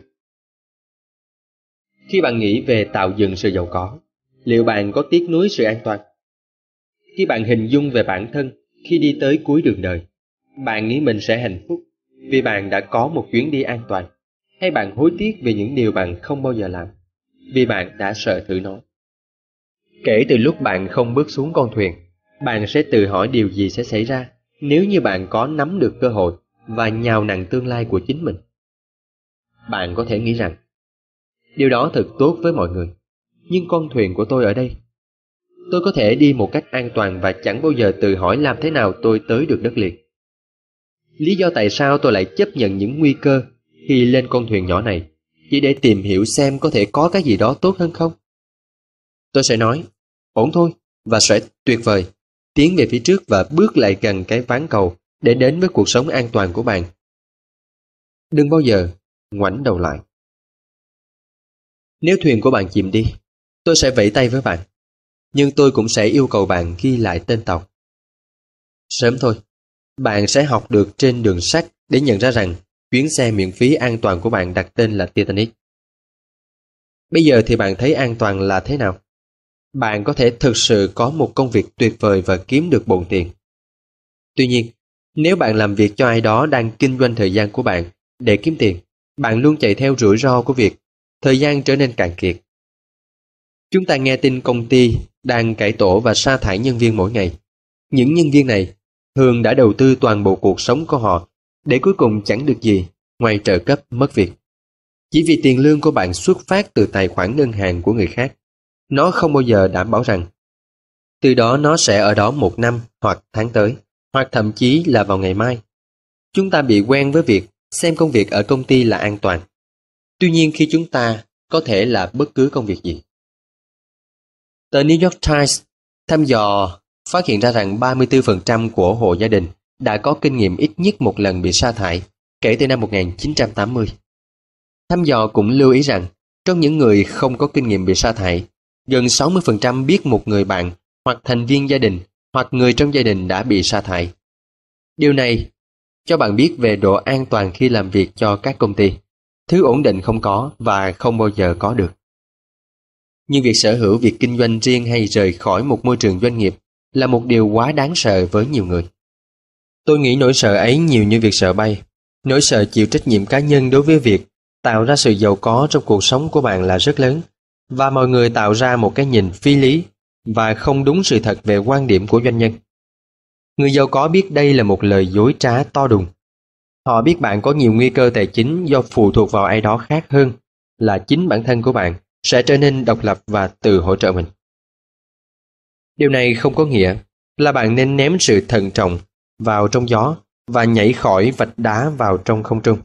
Khi bạn nghĩ về tạo dựng sự giàu có, liệu bạn có tiếc nuối sự an toàn? Khi bạn hình dung về bản thân khi đi tới cuối đường đời, bạn nghĩ mình sẽ hạnh phúc vì bạn đã có một chuyến đi an toàn, hay bạn hối tiếc về những điều bạn không bao giờ làm vì bạn đã sợ thử nó? Kể từ lúc bạn không bước xuống con thuyền, bạn sẽ tự hỏi điều gì sẽ xảy ra nếu như bạn có nắm được cơ hội và nhào nặn tương lai của chính mình. Bạn có thể nghĩ rằng điều đó thật tốt với mọi người, nhưng con thuyền của tôi ở đây. Tôi có thể đi một cách an toàn và chẳng bao giờ tự hỏi làm thế nào tôi tới được đất liền. Lý do tại sao tôi lại chấp nhận những nguy cơ khi lên con thuyền nhỏ này chỉ để tìm hiểu xem có thể có cái gì đó tốt hơn không? Tôi sẽ nói, ổn thôi, và sẽ tuyệt vời, tiến về phía trước và bước lại gần cái ván cầu để đến với cuộc sống an toàn của bạn. Đừng bao giờ ngoảnh đầu lại. Nếu thuyền của bạn chìm đi, tôi sẽ vẫy tay với bạn, nhưng tôi cũng sẽ yêu cầu bạn ghi lại tên tàu. Sớm thôi, bạn sẽ học được trên đường sắt để nhận ra rằng chuyến xe miễn phí an toàn của bạn đặt tên là Titanic. Bây giờ thì bạn thấy an toàn là thế nào? Bạn có thể thực sự có một công việc tuyệt vời và kiếm được bộn tiền. Tuy nhiên, nếu bạn làm việc cho ai đó đang kinh doanh thời gian của bạn để kiếm tiền, bạn luôn chạy theo rủi ro của việc thời gian trở nên cạn kiệt. Chúng ta nghe tin công ty đang cải tổ và sa thải nhân viên mỗi ngày. Những nhân viên này thường đã đầu tư toàn bộ cuộc sống của họ để cuối cùng chẳng được gì ngoài trợ cấp mất việc. Chỉ vì tiền lương của bạn xuất phát từ tài khoản ngân hàng của người khác, nó không bao giờ đảm bảo rằng từ đó nó sẽ ở đó một năm hoặc tháng tới, hoặc thậm chí là vào ngày mai. Chúng ta bị quen với việc xem công việc ở công ty là an toàn. Tuy nhiên khi chúng ta có thể là bất cứ công việc gì. Tờ New York Times thăm dò phát hiện ra rằng 34% của hộ gia đình đã có kinh nghiệm ít nhất một lần bị sa thải kể từ năm 1980. Thăm dò cũng lưu ý rằng trong những người không có kinh nghiệm bị sa thải, gần 60% biết một người bạn hoặc thành viên gia đình hoặc người trong gia đình đã bị sa thải. Điều này cho bạn biết về độ an toàn khi làm việc cho các công ty, thứ ổn định không có và không bao giờ có được. Nhưng việc sở hữu việc kinh doanh riêng hay rời khỏi một môi trường doanh nghiệp là một điều quá đáng sợ với nhiều người. Tôi nghĩ nỗi sợ ấy nhiều như việc sợ bay. Nỗi sợ chịu trách nhiệm cá nhân đối với việc tạo ra sự giàu có trong cuộc sống của bạn là rất lớn, và mọi người tạo ra một cái nhìn phi lý và không đúng sự thật về quan điểm của doanh nhân. Người giàu có biết đây là một lời dối trá to đùng. Họ biết bạn có nhiều nguy cơ tài chính do phụ thuộc vào ai đó khác hơn là chính bản thân của bạn sẽ trở nên độc lập và tự hỗ trợ mình. Điều này không có nghĩa là bạn nên ném sự thận trọng vào trong gió và nhảy khỏi vạch đá vào trong không trung.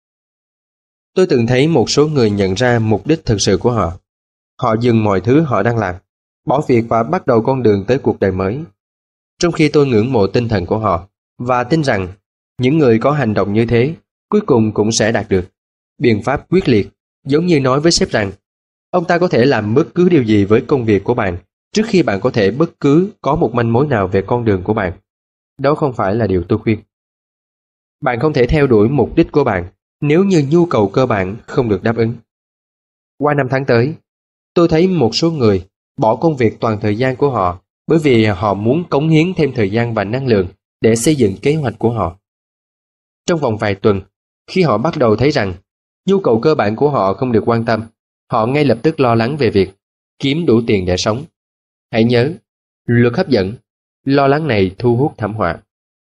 Tôi từng thấy một số người nhận ra mục đích thực sự của họ. Họ dừng mọi thứ họ đang làm, bỏ việc và bắt đầu con đường tới cuộc đời mới. Trong khi tôi ngưỡng mộ tinh thần của họ và tin rằng những người có hành động như thế cuối cùng cũng sẽ đạt được biện pháp quyết liệt, giống như nói với sếp rằng ông ta có thể làm bất cứ điều gì với công việc của bạn trước khi bạn có thể bất cứ có một manh mối nào về con đường của bạn. Đó không phải là điều tôi khuyên. Bạn không thể theo đuổi mục đích của bạn nếu như nhu cầu cơ bản không được đáp ứng. Qua năm tháng tới, tôi thấy một số người bỏ công việc toàn thời gian của họ bởi vì họ muốn cống hiến thêm thời gian và năng lượng để xây dựng kế hoạch của họ. Trong vòng vài tuần, khi họ bắt đầu thấy rằng nhu cầu cơ bản của họ không được quan tâm, họ ngay lập tức lo lắng về việc kiếm đủ tiền để sống. Hãy nhớ, luật hấp dẫn, lo lắng này thu hút thảm họa.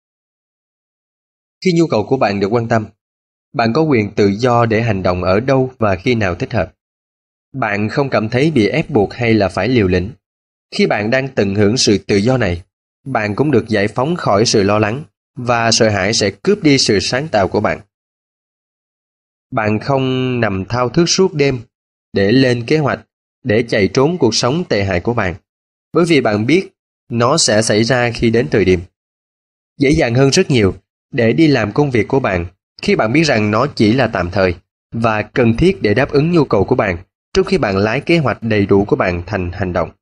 Khi nhu cầu của bạn được quan tâm, bạn có quyền tự do để hành động ở đâu và khi nào thích hợp. Bạn không cảm thấy bị ép buộc hay là phải liều lĩnh. Khi bạn đang tận hưởng sự tự do này, bạn cũng được giải phóng khỏi sự lo lắng và sợ hãi sẽ cướp đi sự sáng tạo của bạn. Bạn không nằm thao thức suốt đêm để lên kế hoạch, để chạy trốn cuộc sống tệ hại của bạn, bởi vì bạn biết nó sẽ xảy ra khi đến thời điểm. Dễ dàng hơn rất nhiều để đi làm công việc của bạn khi bạn biết rằng nó chỉ là tạm thời và cần thiết để đáp ứng nhu cầu của bạn trước khi bạn lái kế hoạch đầy đủ của bạn thành hành động.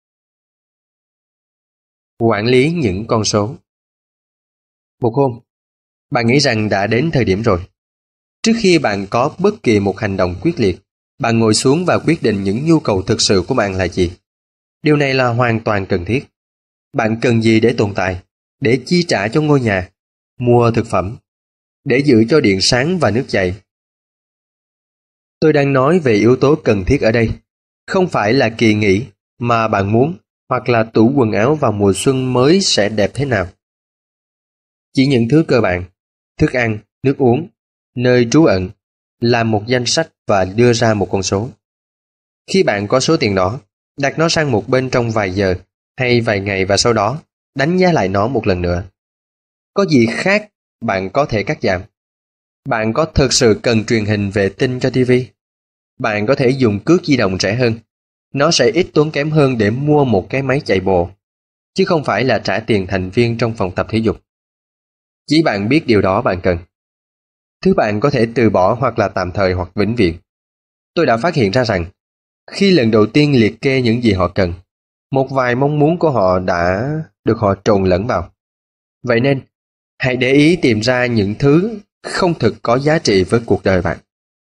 Quản lý những con số. Một hôm, bạn nghĩ rằng đã đến thời điểm rồi. Trước khi bạn có bất kỳ một hành động quyết liệt, bạn ngồi xuống và quyết định những nhu cầu thực sự của bạn là gì. Điều này là hoàn toàn cần thiết. Bạn cần gì để tồn tại, để chi trả cho ngôi nhà, mua thực phẩm, để giữ cho điện sáng và nước chảy. Tôi đang nói về yếu tố cần thiết ở đây, không phải là kỳ nghỉ mà bạn muốn hoặc là tủ quần áo vào mùa xuân mới sẽ đẹp thế nào. Chỉ những thứ cơ bản, thức ăn, nước uống, nơi trú ẩn, làm một danh sách và đưa ra một con số. Khi bạn có số tiền đó, đặt nó sang một bên trong vài giờ hay vài ngày và sau đó đánh giá lại nó một lần nữa. Có gì khác bạn có thể cắt giảm? Bạn có thực sự cần truyền hình vệ tinh cho TV? Bạn có thể dùng cước di động rẻ hơn. Nó sẽ ít tốn kém hơn để mua một cái máy chạy bộ, chứ không phải là trả tiền thành viên trong phòng tập thể dục. Chỉ bạn biết điều đó bạn cần. Thứ bạn có thể từ bỏ hoặc là tạm thời hoặc vĩnh viễn. Tôi đã phát hiện ra rằng, khi lần đầu tiên liệt kê những gì họ cần, một vài mong muốn của họ đã được họ trộn lẫn vào. Vậy nên, hãy để ý tìm ra những thứ không thực có giá trị với cuộc đời bạn.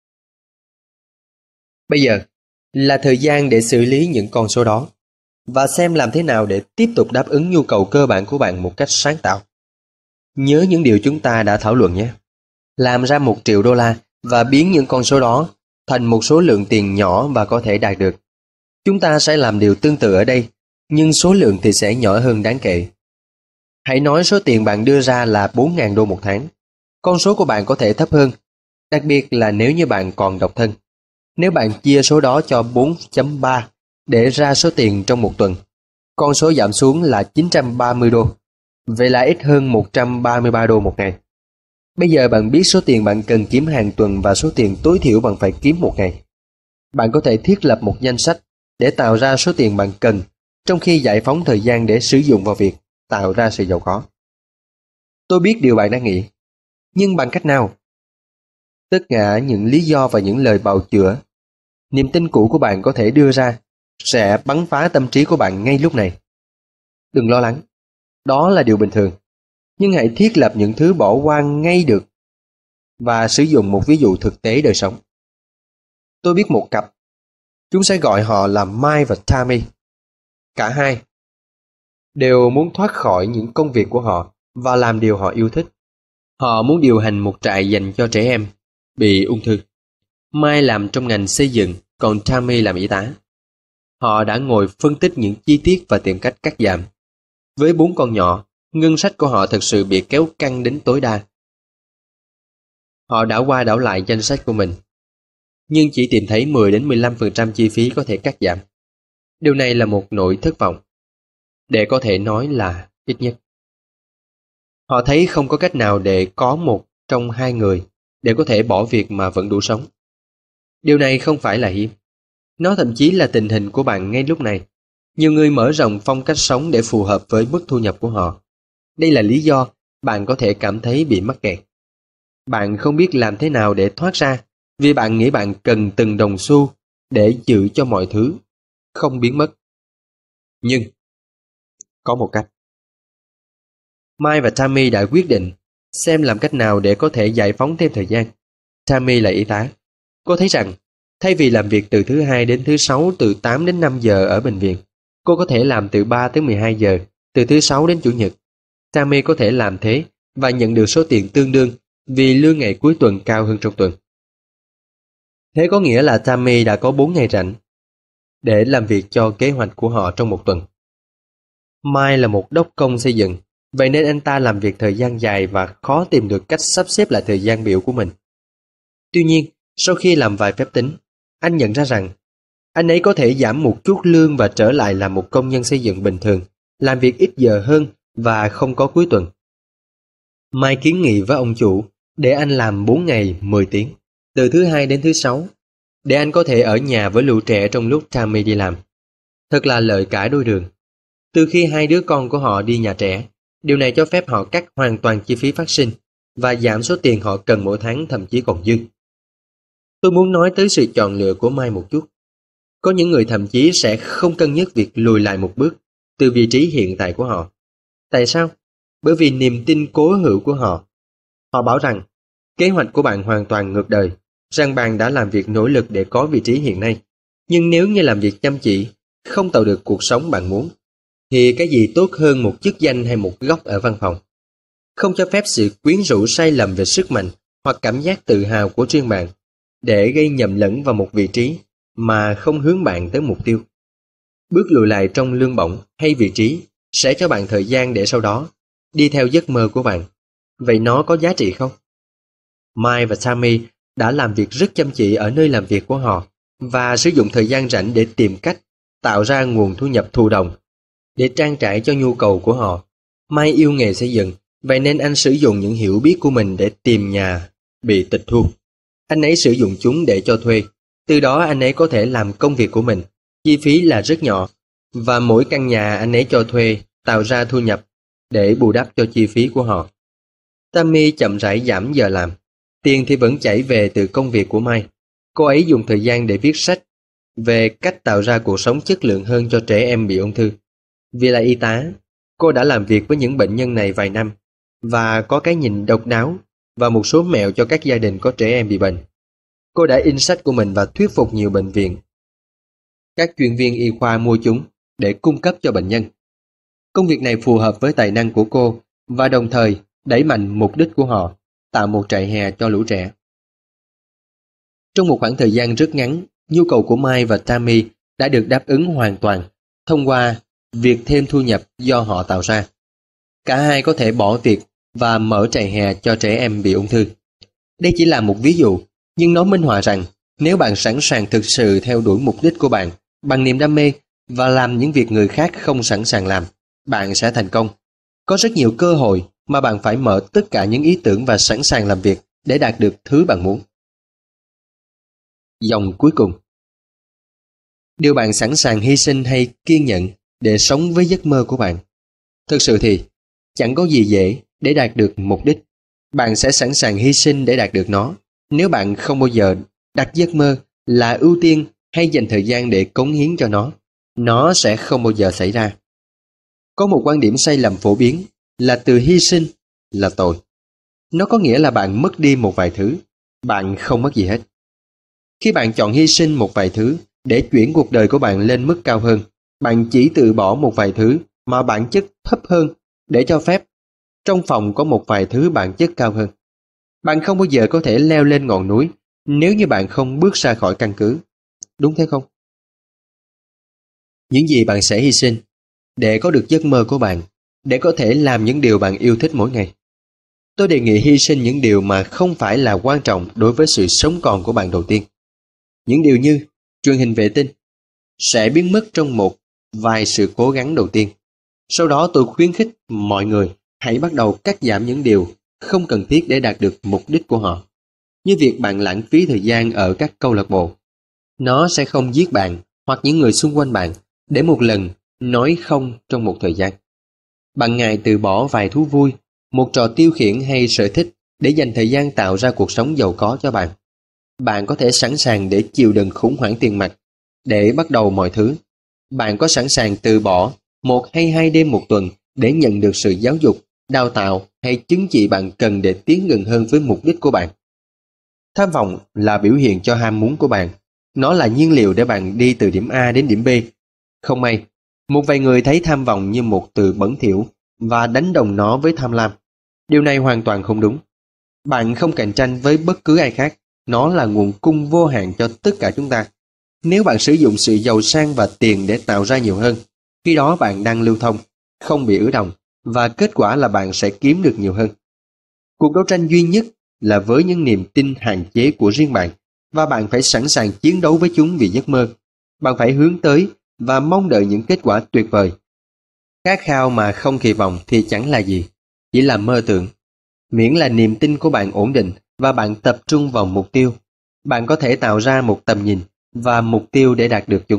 Bây giờ là thời gian để xử lý những con số đó và xem làm thế nào để tiếp tục đáp ứng nhu cầu cơ bản của bạn một cách sáng tạo. Nhớ những điều chúng ta đã thảo luận nhé. Làm ra $1 triệu và biến những con số đó thành một số lượng tiền nhỏ và có thể đạt được. Chúng ta sẽ làm điều tương tự ở đây, nhưng số lượng thì sẽ nhỏ hơn đáng kể. Hãy nói số tiền bạn đưa ra là $4.000 một tháng. Con số của bạn có thể thấp hơn, đặc biệt là nếu như bạn còn độc thân. Nếu bạn chia số đó cho 4.3 để ra số tiền trong một tuần, con số giảm xuống là $930. Vậy là ít hơn $133 một ngày. Bây giờ bạn biết số tiền bạn cần kiếm hàng tuần và số tiền tối thiểu bạn phải kiếm một ngày. Bạn có thể thiết lập một danh sách để tạo ra số tiền bạn cần, trong khi giải phóng thời gian để sử dụng vào việc tạo ra sự giàu có. Tôi biết điều bạn đang nghĩ, nhưng bằng cách nào? Tất cả những lý do và những lời bào chữa, niềm tin cũ của bạn có thể đưa ra sẽ bắn phá tâm trí của bạn ngay lúc này. Đừng lo lắng, đó là điều bình thường. Nhưng hãy thiết lập những thứ bỏ qua ngay được và sử dụng một ví dụ thực tế đời sống. Tôi biết một cặp, chúng sẽ gọi họ là Mike và Tammy. Cả hai đều muốn thoát khỏi những công việc của họ và làm điều họ yêu thích. Họ muốn điều hành một trại dành cho trẻ em bị ung thư. Mike làm trong ngành xây dựng, còn Tammy làm y tá. Họ đã ngồi phân tích những chi tiết và tìm cách cắt giảm. Với 4 con nhỏ, ngân sách của họ thực sự bị kéo căng đến tối đa. Họ đảo qua đảo lại danh sách của mình, nhưng chỉ tìm thấy 10-15% chi phí có thể cắt giảm. Điều này là một nỗi thất vọng, để có thể nói là ít nhất. Họ thấy không có cách nào để có một trong hai người để có thể bỏ việc mà vẫn đủ sống. Điều này không phải là hiếm. Nó thậm chí là tình hình của bạn ngay lúc này. Nhiều người mở rộng phong cách sống để phù hợp với mức thu nhập của họ. Đây là lý do bạn có thể cảm thấy bị mắc kẹt. Bạn không biết làm thế nào để thoát ra vì bạn nghĩ bạn cần từng đồng xu để giữ cho mọi thứ không biến mất. Nhưng có một cách. Mike và Tammy đã quyết định xem làm cách nào để có thể giải phóng thêm thời gian. Tammy là y tá. Cô thấy rằng thay vì làm việc từ thứ Hai đến thứ Sáu từ 8 đến 5 giờ ở bệnh viện, Cô có thể làm từ 3 tới 12 giờ, từ thứ Sáu đến Chủ nhật. Tammy có thể làm thế và nhận được số tiền tương đương vì lương ngày cuối tuần cao hơn trong tuần. Thế có nghĩa là Tammy đã có 4 ngày rảnh để làm việc cho kế hoạch của họ trong một tuần. Mike là một đốc công xây dựng, vậy nên anh ta làm việc thời gian dài và khó tìm được cách sắp xếp lại thời gian biểu của mình. Tuy nhiên, sau khi làm vài phép tính, anh nhận ra rằng anh ấy có thể giảm một chút lương và trở lại làm một công nhân xây dựng bình thường, làm việc ít giờ hơn và không có cuối tuần. Mike kiến nghị với ông chủ để anh làm 4 ngày 10 tiếng, từ thứ Hai đến thứ Sáu, để anh có thể ở nhà với lũ trẻ trong lúc Tammy đi làm. Thật là lợi cả đôi đường. Từ khi hai đứa con của họ đi nhà trẻ, điều này cho phép họ cắt hoàn toàn chi phí phát sinh và giảm số tiền họ cần mỗi tháng, thậm chí còn dư. Tôi muốn nói tới sự chọn lựa của Mike một chút. Có những người thậm chí sẽ không cân nhắc việc lùi lại một bước từ vị trí hiện tại của họ. Tại sao? Bởi vì niềm tin cố hữu của họ. Họ bảo rằng kế hoạch của bạn hoàn toàn ngược đời, rằng bạn đã làm việc nỗ lực để có vị trí hiện nay. Nhưng nếu như làm việc chăm chỉ, không tạo được cuộc sống bạn muốn, thì cái gì tốt hơn một chức danh hay một góc ở văn phòng? Không cho phép sự quyến rũ sai lầm về sức mạnh hoặc cảm giác tự hào của riêng bạn để gây nhầm lẫn vào một vị trí mà không hướng bạn tới mục tiêu. Bước lùi lại trong lương bổng hay vị trí sẽ cho bạn thời gian để sau đó đi theo giấc mơ của bạn. Vậy nó có giá trị không? Mike và Tammy đã làm việc rất chăm chỉ ở nơi làm việc của họ và sử dụng thời gian rảnh để tìm cách tạo ra nguồn thu nhập thụ động để trang trải cho nhu cầu của họ. Mike yêu nghề xây dựng, vậy nên anh sử dụng những hiểu biết của mình để tìm nhà bị tịch thu. Anh ấy sử dụng chúng để cho thuê. Từ đó anh ấy có thể làm công việc của mình. Chi phí là rất nhỏ và mỗi căn nhà anh ấy cho thuê tạo ra thu nhập để bù đắp cho chi phí của họ. Tammy chậm rãi giảm giờ làm. Tiền thì vẫn chảy về từ công việc của Mike. Cô ấy dùng thời gian để viết sách về cách tạo ra cuộc sống chất lượng hơn cho trẻ em bị ung thư. Vì là y tá, cô đã làm việc với những bệnh nhân này vài năm và có cái nhìn độc đáo và một số mẹo cho các gia đình có trẻ em bị bệnh. Cô đã in sách của mình và thuyết phục nhiều bệnh viện, các chuyên viên y khoa mua chúng để cung cấp cho bệnh nhân. Công việc này phù hợp với tài năng của cô và đồng thời đẩy mạnh mục đích của họ, tạo một trại hè cho lũ trẻ. Trong một khoảng thời gian rất ngắn, nhu cầu của Mike và Tammy đã được đáp ứng hoàn toàn thông qua việc thêm thu nhập do họ tạo ra. Cả hai có thể bỏ việc và mở trại hè cho trẻ em bị ung thư. Đây chỉ là một ví dụ, nhưng nó minh họa rằng nếu bạn sẵn sàng thực sự theo đuổi mục đích của bạn bằng niềm đam mê và làm những việc người khác không sẵn sàng làm, bạn sẽ thành công. Có rất nhiều cơ hội mà bạn phải mở tất cả những ý tưởng và sẵn sàng làm việc để đạt được thứ bạn muốn. Dòng cuối cùng. Điều bạn sẵn sàng hy sinh hay kiên nhẫn để sống với giấc mơ của bạn. Thực sự thì, chẳng có gì dễ để đạt được mục đích. Bạn sẽ sẵn sàng hy sinh để đạt được nó. Nếu bạn không bao giờ đặt giấc mơ là ưu tiên hay dành thời gian để cống hiến cho nó sẽ không bao giờ xảy ra. Có một quan điểm sai lầm phổ biến là từ hy sinh là tội. Nó có nghĩa là bạn mất đi một vài thứ, bạn không mất gì hết. Khi bạn chọn hy sinh một vài thứ để chuyển cuộc đời của bạn lên mức cao hơn, bạn chỉ từ bỏ một vài thứ mà bản chất thấp hơn để cho phép trong phòng có một vài thứ bản chất cao hơn. Bạn không bao giờ có thể leo lên ngọn núi nếu như bạn không bước ra khỏi căn cứ. Đúng thế không? Những gì bạn sẽ hy sinh để có được giấc mơ của bạn, để có thể làm những điều bạn yêu thích mỗi ngày? Tôi đề nghị hy sinh những điều mà không phải là quan trọng đối với sự sống còn của bạn đầu tiên. Những điều như truyền hình vệ tinh sẽ biến mất trong một vài sự cố gắng đầu tiên. Sau đó tôi khuyến khích mọi người hãy bắt đầu cắt giảm những điều không cần thiết để đạt được mục đích của họ. Như việc bạn lãng phí thời gian ở các câu lạc bộ. Nó sẽ không giết bạn hoặc những người xung quanh bạn để một lần nói không trong một thời gian. Bạn ngại từ bỏ vài thú vui, một trò tiêu khiển hay sở thích để dành thời gian tạo ra cuộc sống giàu có cho bạn. Bạn có thể sẵn sàng để chịu đựng khủng hoảng tiền mặt để bắt đầu mọi thứ. Bạn có sẵn sàng từ bỏ 1 hay 2 đêm một tuần để nhận được sự giáo dục, đào tạo hay chứng chỉ bạn cần để tiến gần hơn với mục đích của bạn. Tham vọng là biểu hiện cho ham muốn của bạn. Nó là nhiên liệu để bạn đi từ điểm A đến điểm B. Không may, Một vài người thấy tham vọng như một từ bẩn thỉu và đánh đồng nó với tham lam. Điều này hoàn toàn không đúng. Bạn không cạnh tranh với bất cứ ai khác. Nó là nguồn cung vô hạn cho tất cả chúng ta. Nếu bạn sử dụng sự giàu sang và tiền để tạo ra nhiều hơn, khi đó bạn đang lưu thông, không bị ứ đọng, và kết quả là bạn sẽ kiếm được nhiều hơn. Cuộc đấu tranh duy nhất là với những niềm tin hạn chế của riêng bạn, và bạn phải sẵn sàng chiến đấu với chúng vì giấc mơ. Bạn phải hướng tới và mong đợi những kết quả tuyệt vời. Khát khao mà không kỳ vọng thì chẳng là gì, chỉ là mơ tưởng. Miễn là niềm tin của bạn ổn định và bạn tập trung vào mục tiêu, bạn có thể tạo ra một tầm nhìn và mục tiêu để đạt được chúng.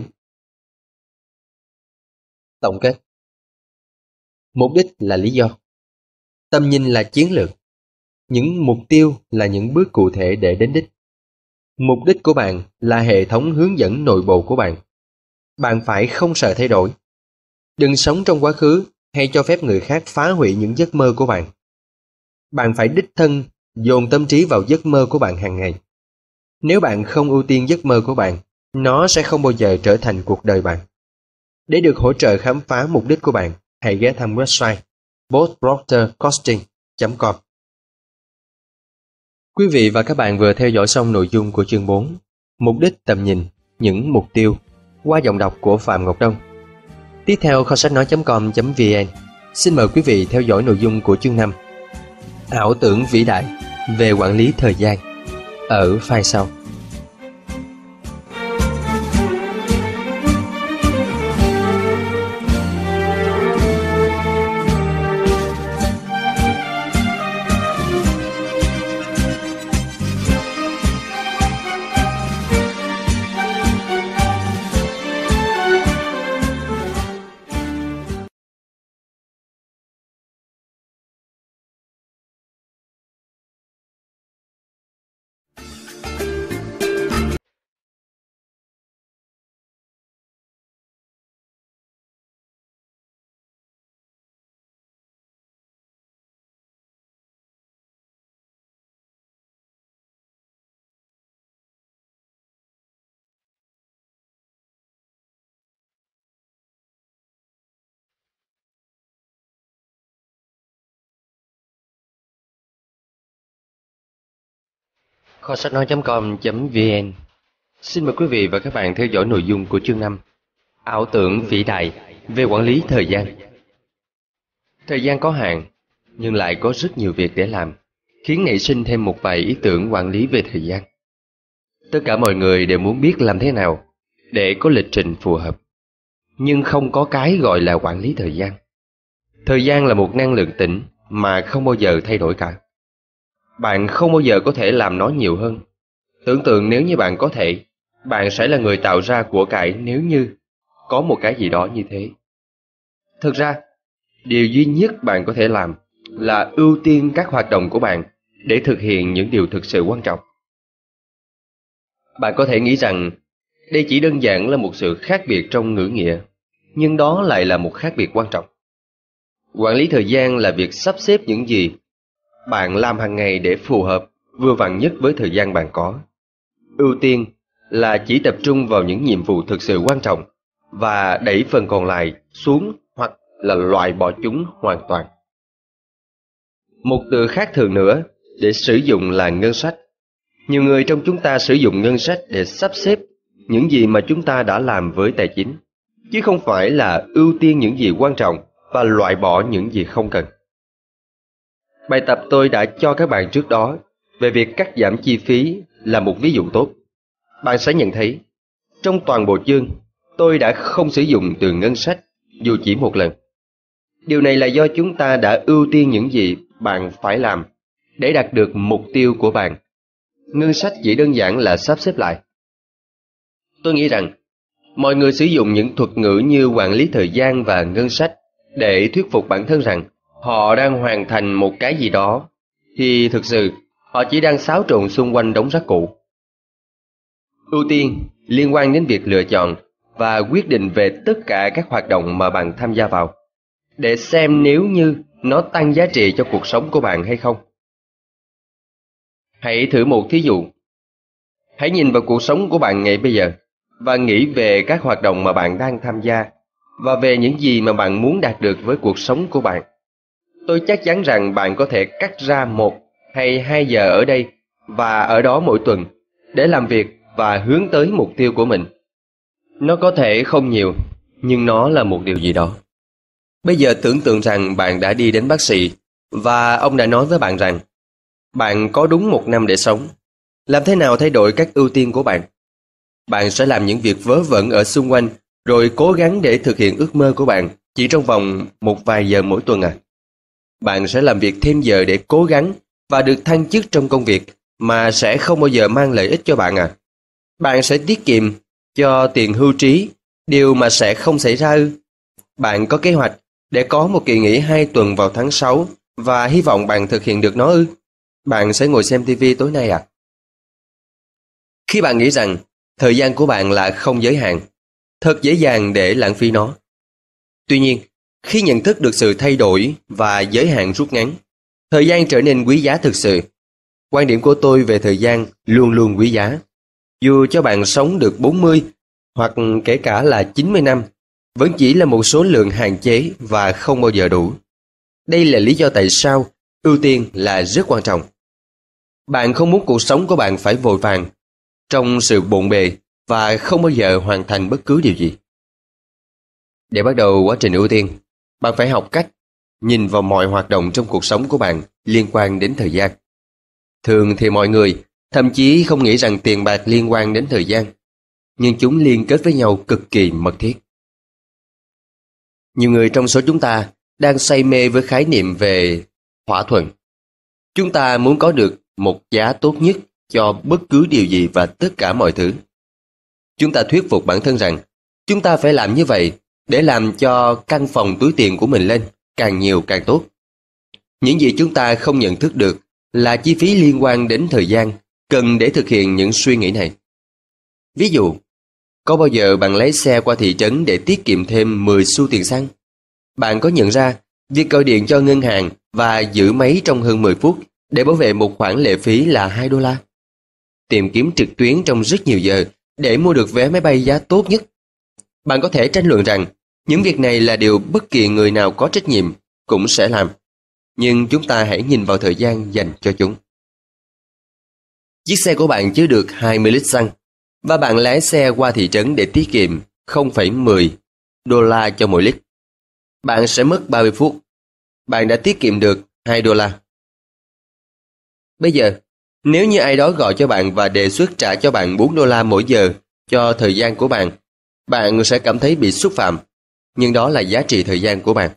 Tổng kết. Mục đích là lý do. Tầm nhìn là chiến lược. Những mục tiêu là những bước cụ thể để đến đích. Mục đích của bạn là hệ thống hướng dẫn nội bộ của bạn. Bạn phải không sợ thay đổi. Đừng sống trong quá khứ hay cho phép người khác phá hủy những giấc mơ của bạn. Bạn phải đích thân dồn tâm trí vào giấc mơ của bạn hàng ngày. Nếu bạn không ưu tiên giấc mơ của bạn, nó sẽ không bao giờ trở thành cuộc đời bạn. Để được hỗ trợ khám phá mục đích của bạn, hãy ghé thăm website bothproctorcosting.com. Quý vị và các bạn vừa theo dõi xong nội dung của chương 4, Mục đích tầm nhìn, những mục tiêu, qua giọng đọc của Phạm Ngọc Đông. Tiếp theo kho sách nói.com.vn, xin mời quý vị theo dõi nội dung của chương 5, Ảo tưởng vĩ đại về quản lý thời gian, ở file sau. Kho sách nói.com.vn, xin mời quý vị và các bạn theo dõi nội dung của chương 5, Ảo tưởng vĩ đại về quản lý thời gian. Thời gian có hạn, nhưng lại có rất nhiều việc để làm, khiến nảy sinh thêm một vài ý tưởng quản lý về thời gian. Tất cả mọi người đều muốn biết làm thế nào để có lịch trình phù hợp, nhưng không có cái gọi là quản lý thời gian. Thời gian là một năng lượng tĩnh mà không bao giờ thay đổi cả. Bạn không bao giờ có thể làm nó nhiều hơn. Tưởng tượng nếu như bạn có thể, bạn sẽ là người tạo ra của cải nếu như có một cái gì đó như thế. Thực ra, điều duy nhất bạn có thể làm là ưu tiên các hoạt động của bạn để thực hiện những điều thực sự quan trọng. Bạn có thể nghĩ rằng đây chỉ đơn giản là một sự khác biệt trong ngữ nghĩa, nhưng đó lại là một khác biệt quan trọng. Quản lý thời gian là việc sắp xếp những gì bạn làm hàng ngày để phù hợp vừa vặn nhất với thời gian bạn có. Ưu tiên là chỉ tập trung vào những nhiệm vụ thực sự quan trọng và đẩy phần còn lại xuống hoặc là loại bỏ chúng hoàn toàn. Một từ khác thường nữa để sử dụng là ngân sách. Nhiều người trong chúng ta sử dụng ngân sách để sắp xếp những gì mà chúng ta đã làm với tài chính, chứ không phải là ưu tiên những gì quan trọng và loại bỏ những gì không cần. Bài tập tôi đã cho các bạn trước đó về việc cắt giảm chi phí là một ví dụ tốt. Bạn sẽ nhận thấy, trong toàn bộ chương, tôi đã không sử dụng từ ngân sách dù chỉ một lần. Điều này là do chúng ta đã ưu tiên những gì bạn phải làm để đạt được mục tiêu của bạn. Ngân sách chỉ đơn giản là sắp xếp lại. Tôi nghĩ rằng, mọi người sử dụng những thuật ngữ như quản lý thời gian và ngân sách để thuyết phục bản thân rằng họ đang hoàn thành một cái gì đó, thì thực sự họ chỉ đang xáo trộn xung quanh đống rác cũ. Ưu tiên liên quan đến việc lựa chọn và quyết định về tất cả các hoạt động mà bạn tham gia vào, để xem nếu như nó tăng giá trị cho cuộc sống của bạn hay không. Hãy thử một thí dụ. Hãy nhìn vào cuộc sống của bạn ngày bây giờ và nghĩ về các hoạt động mà bạn đang tham gia và về những gì mà bạn muốn đạt được với cuộc sống của bạn. Tôi chắc chắn rằng bạn có thể cắt ra 1 hay 2 giờ ở đây và ở đó mỗi tuần để làm việc và hướng tới mục tiêu của mình. Nó có thể không nhiều, nhưng nó là một điều gì đó. Bây giờ tưởng tượng rằng bạn đã đi đến bác sĩ và ông đã nói với bạn rằng bạn có đúng 1 năm để sống. Làm thế nào thay đổi các ưu tiên của bạn? Bạn sẽ làm những việc vớ vẩn ở xung quanh rồi cố gắng để thực hiện ước mơ của bạn chỉ trong vòng một vài giờ mỗi tuần à? Bạn sẽ làm việc thêm giờ để cố gắng và được thăng chức trong công việc mà sẽ không bao giờ mang lợi ích cho bạn à? Bạn sẽ tiết kiệm cho tiền hưu trí, điều mà sẽ không xảy ra ư? Bạn có kế hoạch để có một kỳ nghỉ 2 tuần vào tháng 6 và hy vọng bạn thực hiện được nó ư? Bạn sẽ ngồi xem TV tối nay à? Khi bạn nghĩ rằng thời gian của bạn là không giới hạn, thật dễ dàng để lãng phí nó. Tuy nhiên, khi nhận thức được sự thay đổi và giới hạn rút ngắn, thời gian trở nên quý giá thực sự. Quan điểm của tôi về thời gian luôn luôn quý giá. Dù cho bạn sống được 40 hoặc kể cả là 90 năm, vẫn chỉ là một số lượng hạn chế và không bao giờ đủ. Đây là lý do tại sao ưu tiên là rất quan trọng. Bạn không muốn cuộc sống của bạn phải vội vàng, trong sự bộn bề và không bao giờ hoàn thành bất cứ điều gì. Để bắt đầu quá trình ưu tiên, bạn phải học cách nhìn vào mọi hoạt động trong cuộc sống của bạn liên quan đến thời gian. Thường thì mọi người thậm chí không nghĩ rằng tiền bạc liên quan đến thời gian, nhưng chúng liên kết với nhau cực kỳ mật thiết. Nhiều người trong số chúng ta đang say mê với khái niệm về thỏa thuận. Chúng ta muốn có được một giá tốt nhất cho bất cứ điều gì và tất cả mọi thứ. Chúng ta thuyết phục bản thân rằng chúng ta phải làm như vậy để làm cho căn phòng túi tiền của mình lên càng nhiều càng tốt. Những gì chúng ta không nhận thức được là chi phí liên quan đến thời gian cần để thực hiện những suy nghĩ này. Ví dụ, có bao giờ bạn lấy xe qua thị trấn để tiết kiệm thêm 10 xu tiền xăng? Bạn có nhận ra việc gọi điện cho ngân hàng và giữ máy trong hơn 10 phút để bảo vệ một khoản lệ phí là $2? Tìm kiếm trực tuyến trong rất nhiều giờ để mua được vé máy bay giá tốt nhất. Bạn có thể tranh luận rằng những việc này là điều bất kỳ người nào có trách nhiệm cũng sẽ làm. Nhưng chúng ta hãy nhìn vào thời gian dành cho chúng. Chiếc xe của bạn chứa được 20 lít xăng và bạn lái xe qua thị trấn để tiết kiệm $0,10 cho mỗi lít. Bạn sẽ mất 30 phút. Bạn đã tiết kiệm được $2. Bây giờ, nếu như ai đó gọi cho bạn và đề xuất trả cho bạn $4 mỗi giờ cho thời gian của bạn, bạn sẽ cảm thấy bị xúc phạm, nhưng đó là giá trị thời gian của bạn.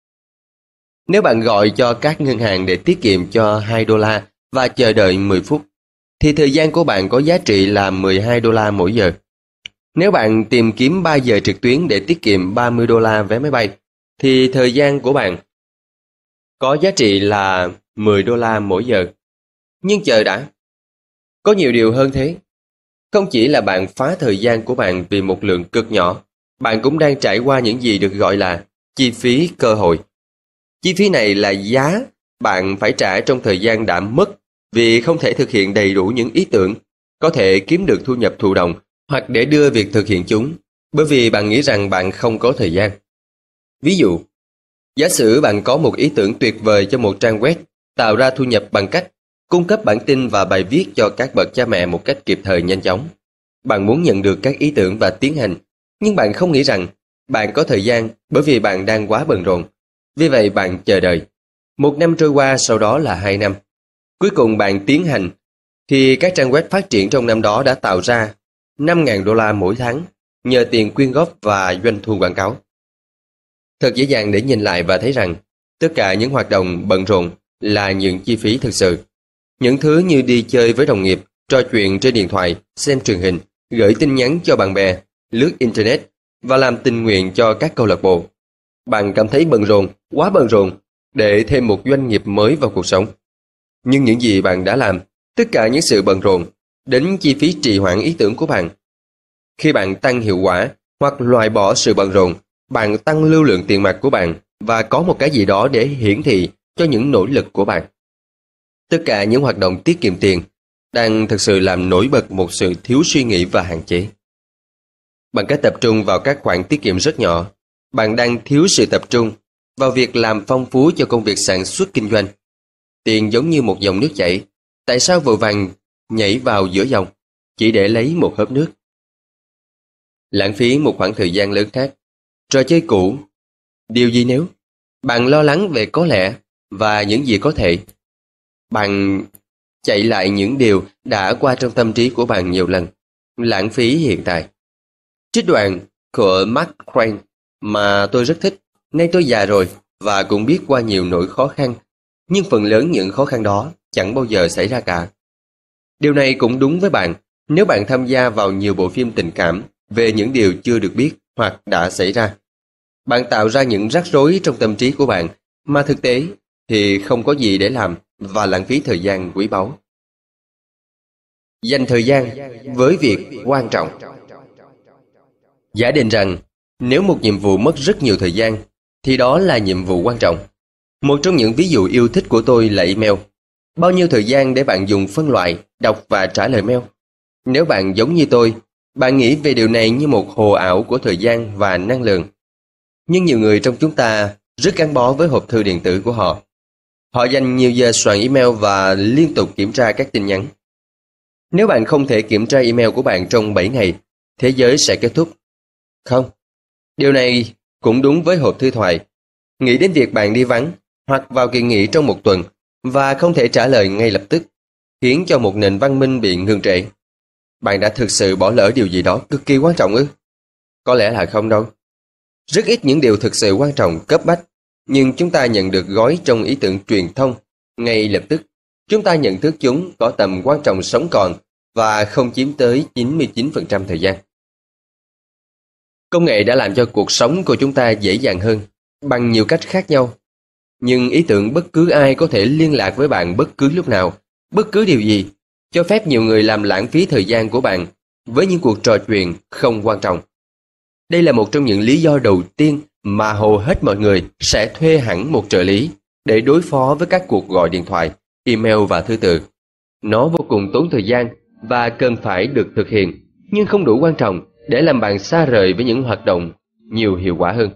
Nếu bạn gọi cho các ngân hàng để tiết kiệm cho $2 và chờ đợi 10 phút, thì thời gian của bạn có giá trị là $12 mỗi giờ. Nếu bạn tìm kiếm 3 giờ trực tuyến để tiết kiệm $30 vé máy bay, thì thời gian của bạn có giá trị là $10 mỗi giờ. Nhưng chờ đã, có nhiều điều hơn thế. Không chỉ là bạn phá thời gian của bạn vì một lượng cực nhỏ, bạn cũng đang trải qua những gì được gọi là chi phí cơ hội. Chi phí này là giá bạn phải trả trong thời gian đã mất vì không thể thực hiện đầy đủ những ý tưởng, có thể kiếm được thu nhập thụ động hoặc để đưa việc thực hiện chúng, bởi vì bạn nghĩ rằng bạn không có thời gian. Ví dụ, giả sử bạn có một ý tưởng tuyệt vời cho một trang web tạo ra thu nhập bằng cách cung cấp bản tin và bài viết cho các bậc cha mẹ một cách kịp thời nhanh chóng. Bạn muốn nhận được các ý tưởng và tiến hành, nhưng bạn không nghĩ rằng bạn có thời gian bởi vì bạn đang quá bận rộn. Vì vậy bạn chờ đợi. 1 năm trôi qua, sau đó là 2 năm. Cuối cùng bạn tiến hành, thì các trang web phát triển trong năm đó đã tạo ra $5.000 mỗi tháng nhờ tiền quyên góp và doanh thu quảng cáo. Thật dễ dàng để nhìn lại và thấy rằng tất cả những hoạt động bận rộn là những chi phí thực sự. Những thứ như đi chơi với đồng nghiệp, trò chuyện trên điện thoại, xem truyền hình, gửi tin nhắn cho bạn bè, lướt Internet và làm tình nguyện cho các câu lạc bộ. Bạn cảm thấy bận rộn, quá bận rộn để thêm một doanh nghiệp mới vào cuộc sống. Nhưng những gì bạn đã làm, tất cả những sự bận rộn, đến chi phí trì hoãn ý tưởng của bạn. Khi bạn tăng hiệu quả hoặc loại bỏ sự bận rộn, bạn tăng lưu lượng tiền mặt của bạn và có một cái gì đó để hiển thị cho những nỗ lực của bạn. Tất cả những hoạt động tiết kiệm tiền đang thực sự làm nổi bật một sự thiếu suy nghĩ và hạn chế. Bằng cách tập trung vào các khoản tiết kiệm rất nhỏ, bạn đang thiếu sự tập trung vào việc làm phong phú cho công việc sản xuất kinh doanh. Tiền giống như một dòng nước chảy, tại sao vội vàng nhảy vào giữa dòng chỉ để lấy một hớp nước? Lãng phí một khoảng thời gian lớn khác. Trò chơi cũ. Điều gì nếu bạn lo lắng về có lẽ và những gì có thể? Bạn chạy lại những điều đã qua trong tâm trí của bạn nhiều lần. Lãng phí hiện tại. Trích đoạn của Mark Twain mà tôi rất thích. Nay tôi già rồi và cũng biết qua nhiều nỗi khó khăn, nhưng phần lớn những khó khăn đó chẳng bao giờ xảy ra cả. Điều này cũng đúng với bạn nếu bạn tham gia vào nhiều bộ phim tình cảm về những điều chưa được biết hoặc đã xảy ra. Bạn tạo ra những rắc rối trong tâm trí của bạn mà thực tế thì không có gì để làm và lãng phí thời gian quý báu. Dành thời gian với việc quan trọng. Giả định rằng nếu một nhiệm vụ mất rất nhiều thời gian thì đó là nhiệm vụ quan trọng. Một trong những ví dụ yêu thích của tôi là email. Bao nhiêu thời gian để bạn dùng phân loại, đọc và trả lời mail? Nếu bạn giống như tôi, bạn nghĩ về điều này như một hồ ảo của thời gian và năng lượng. Nhưng nhiều người trong chúng ta rất gắn bó với hộp thư điện tử của họ. Họ dành nhiều giờ soạn email và liên tục kiểm tra các tin nhắn. Nếu bạn không thể kiểm tra email của bạn trong 7 ngày, thế giới sẽ kết thúc. Không, điều này cũng đúng với hộp thư thoại. Nghĩ đến việc bạn đi vắng hoặc vào kỳ nghỉ trong một tuần và không thể trả lời ngay lập tức, khiến cho một nền văn minh bị ngưng trệ. Bạn đã thực sự bỏ lỡ điều gì đó cực kỳ quan trọng ư? Có lẽ là không đâu. Rất ít những điều thực sự quan trọng cấp bách, nhưng chúng ta nhận được gói trong ý tưởng truyền thông ngay lập tức. Chúng ta nhận thức chúng có tầm quan trọng sống còn và không chiếm tới 99% thời gian. Công nghệ đã làm cho cuộc sống của chúng ta dễ dàng hơn bằng nhiều cách khác nhau. Nhưng ý tưởng bất cứ ai có thể liên lạc với bạn bất cứ lúc nào, bất cứ điều gì, cho phép nhiều người làm lãng phí thời gian của bạn với những cuộc trò chuyện không quan trọng. Đây là một trong những lý do đầu tiên mà hầu hết mọi người sẽ thuê hẳn một trợ lý để đối phó với các cuộc gọi điện thoại, email và thư từ. Nó vô cùng tốn thời gian và cần phải được thực hiện, nhưng không đủ quan trọng để làm bạn xa rời với những hoạt động nhiều hiệu quả hơn.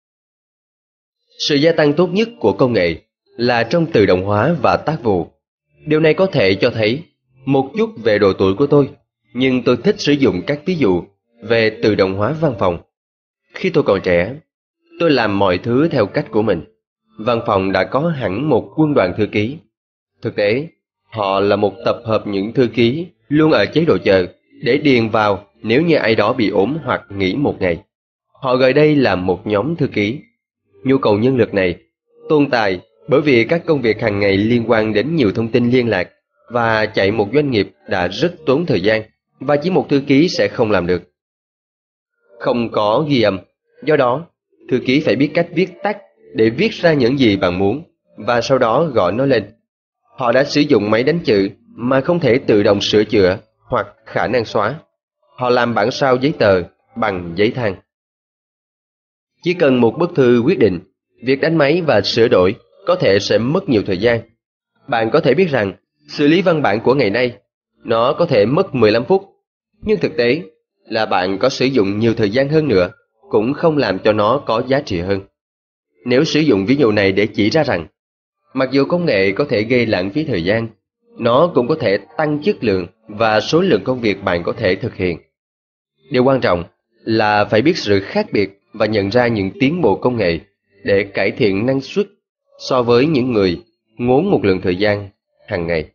Sự gia tăng tốt nhất của công nghệ là trong tự động hóa và tác vụ. Điều này có thể cho thấy một chút về độ tuổi của tôi, nhưng tôi thích sử dụng các ví dụ về tự động hóa văn phòng. Khi tôi còn trẻ, tôi làm mọi thứ theo cách của mình. Văn phòng đã có hẳn một quân đoàn thư ký. Thực tế, họ là một tập hợp những thư ký luôn ở chế độ chờ để điền vào nếu như ai đó bị ốm hoặc nghỉ một ngày. Họ gọi đây là một nhóm thư ký. Nhu cầu nhân lực này tồn tại bởi vì các công việc hàng ngày liên quan đến nhiều thông tin liên lạc và chạy một doanh nghiệp đã rất tốn thời gian và chỉ một thư ký sẽ không làm được. Không có ghi âm, do đó thư ký phải biết cách viết tắt để viết ra những gì bạn muốn và sau đó gọi nó lên. Họ đã sử dụng máy đánh chữ mà không thể tự động sửa chữa hoặc khả năng xóa. Họ làm bản sao giấy tờ bằng giấy than. Chỉ cần một bức thư quyết định, việc đánh máy và sửa đổi có thể sẽ mất nhiều thời gian. Bạn có thể biết rằng xử lý văn bản của ngày nay nó có thể mất 15 phút, nhưng thực tế là bạn có sử dụng nhiều thời gian hơn nữa cũng không làm cho nó có giá trị hơn. Nếu sử dụng ví dụ này để chỉ ra rằng mặc dù công nghệ có thể gây lãng phí thời gian, nó cũng có thể tăng chất lượng và số lượng công việc bạn có thể thực hiện. Điều quan trọng là phải biết sự khác biệt và nhận ra những tiến bộ công nghệ để cải thiện năng suất so với những người ngốn một lượng thời gian hàng ngày.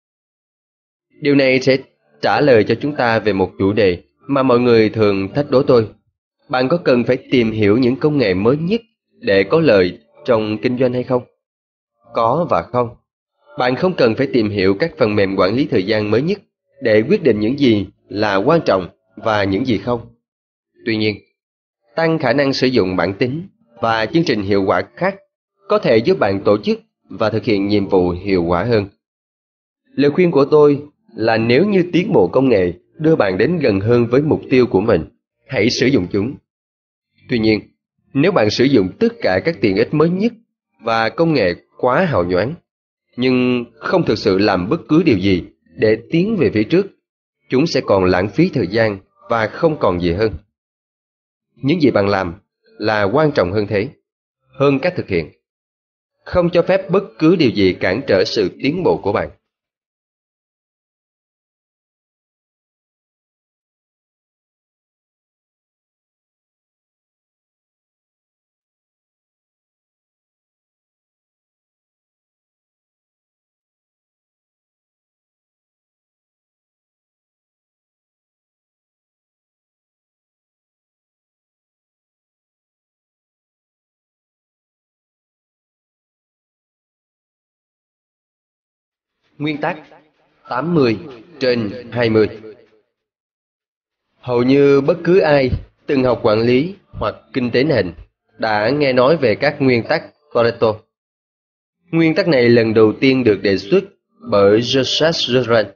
Điều này sẽ trả lời cho chúng ta về một chủ đề mà mọi người thường thách đố tôi. Bạn có cần phải tìm hiểu những công nghệ mới nhất để có lợi trong kinh doanh hay không? Có và không. Bạn không cần phải tìm hiểu các phần mềm quản lý thời gian mới nhất để quyết định những gì là quan trọng và những gì không. Tuy nhiên, tăng khả năng sử dụng bản tính và chương trình hiệu quả khác có thể giúp bạn tổ chức và thực hiện nhiệm vụ hiệu quả hơn. Lời khuyên của tôi là nếu như tiến bộ công nghệ đưa bạn đến gần hơn với mục tiêu của mình, hãy sử dụng chúng. Tuy nhiên, nếu bạn sử dụng tất cả các tiện ích mới nhất và công nghệ quá hào nhoáng, nhưng không thực sự làm bất cứ điều gì để tiến về phía trước, chúng sẽ còn lãng phí thời gian và không còn gì hơn. Những gì bạn làm là quan trọng hơn thế, hơn cách thực hiện. Không cho phép bất cứ điều gì cản trở sự tiến bộ của bạn. Nguyên tắc 80/20. Hầu như bất cứ ai từng học quản lý hoặc kinh tế nền đã nghe nói về các nguyên tắc Pareto. Nguyên tắc này lần đầu tiên được đề xuất bởi Joseph Girard,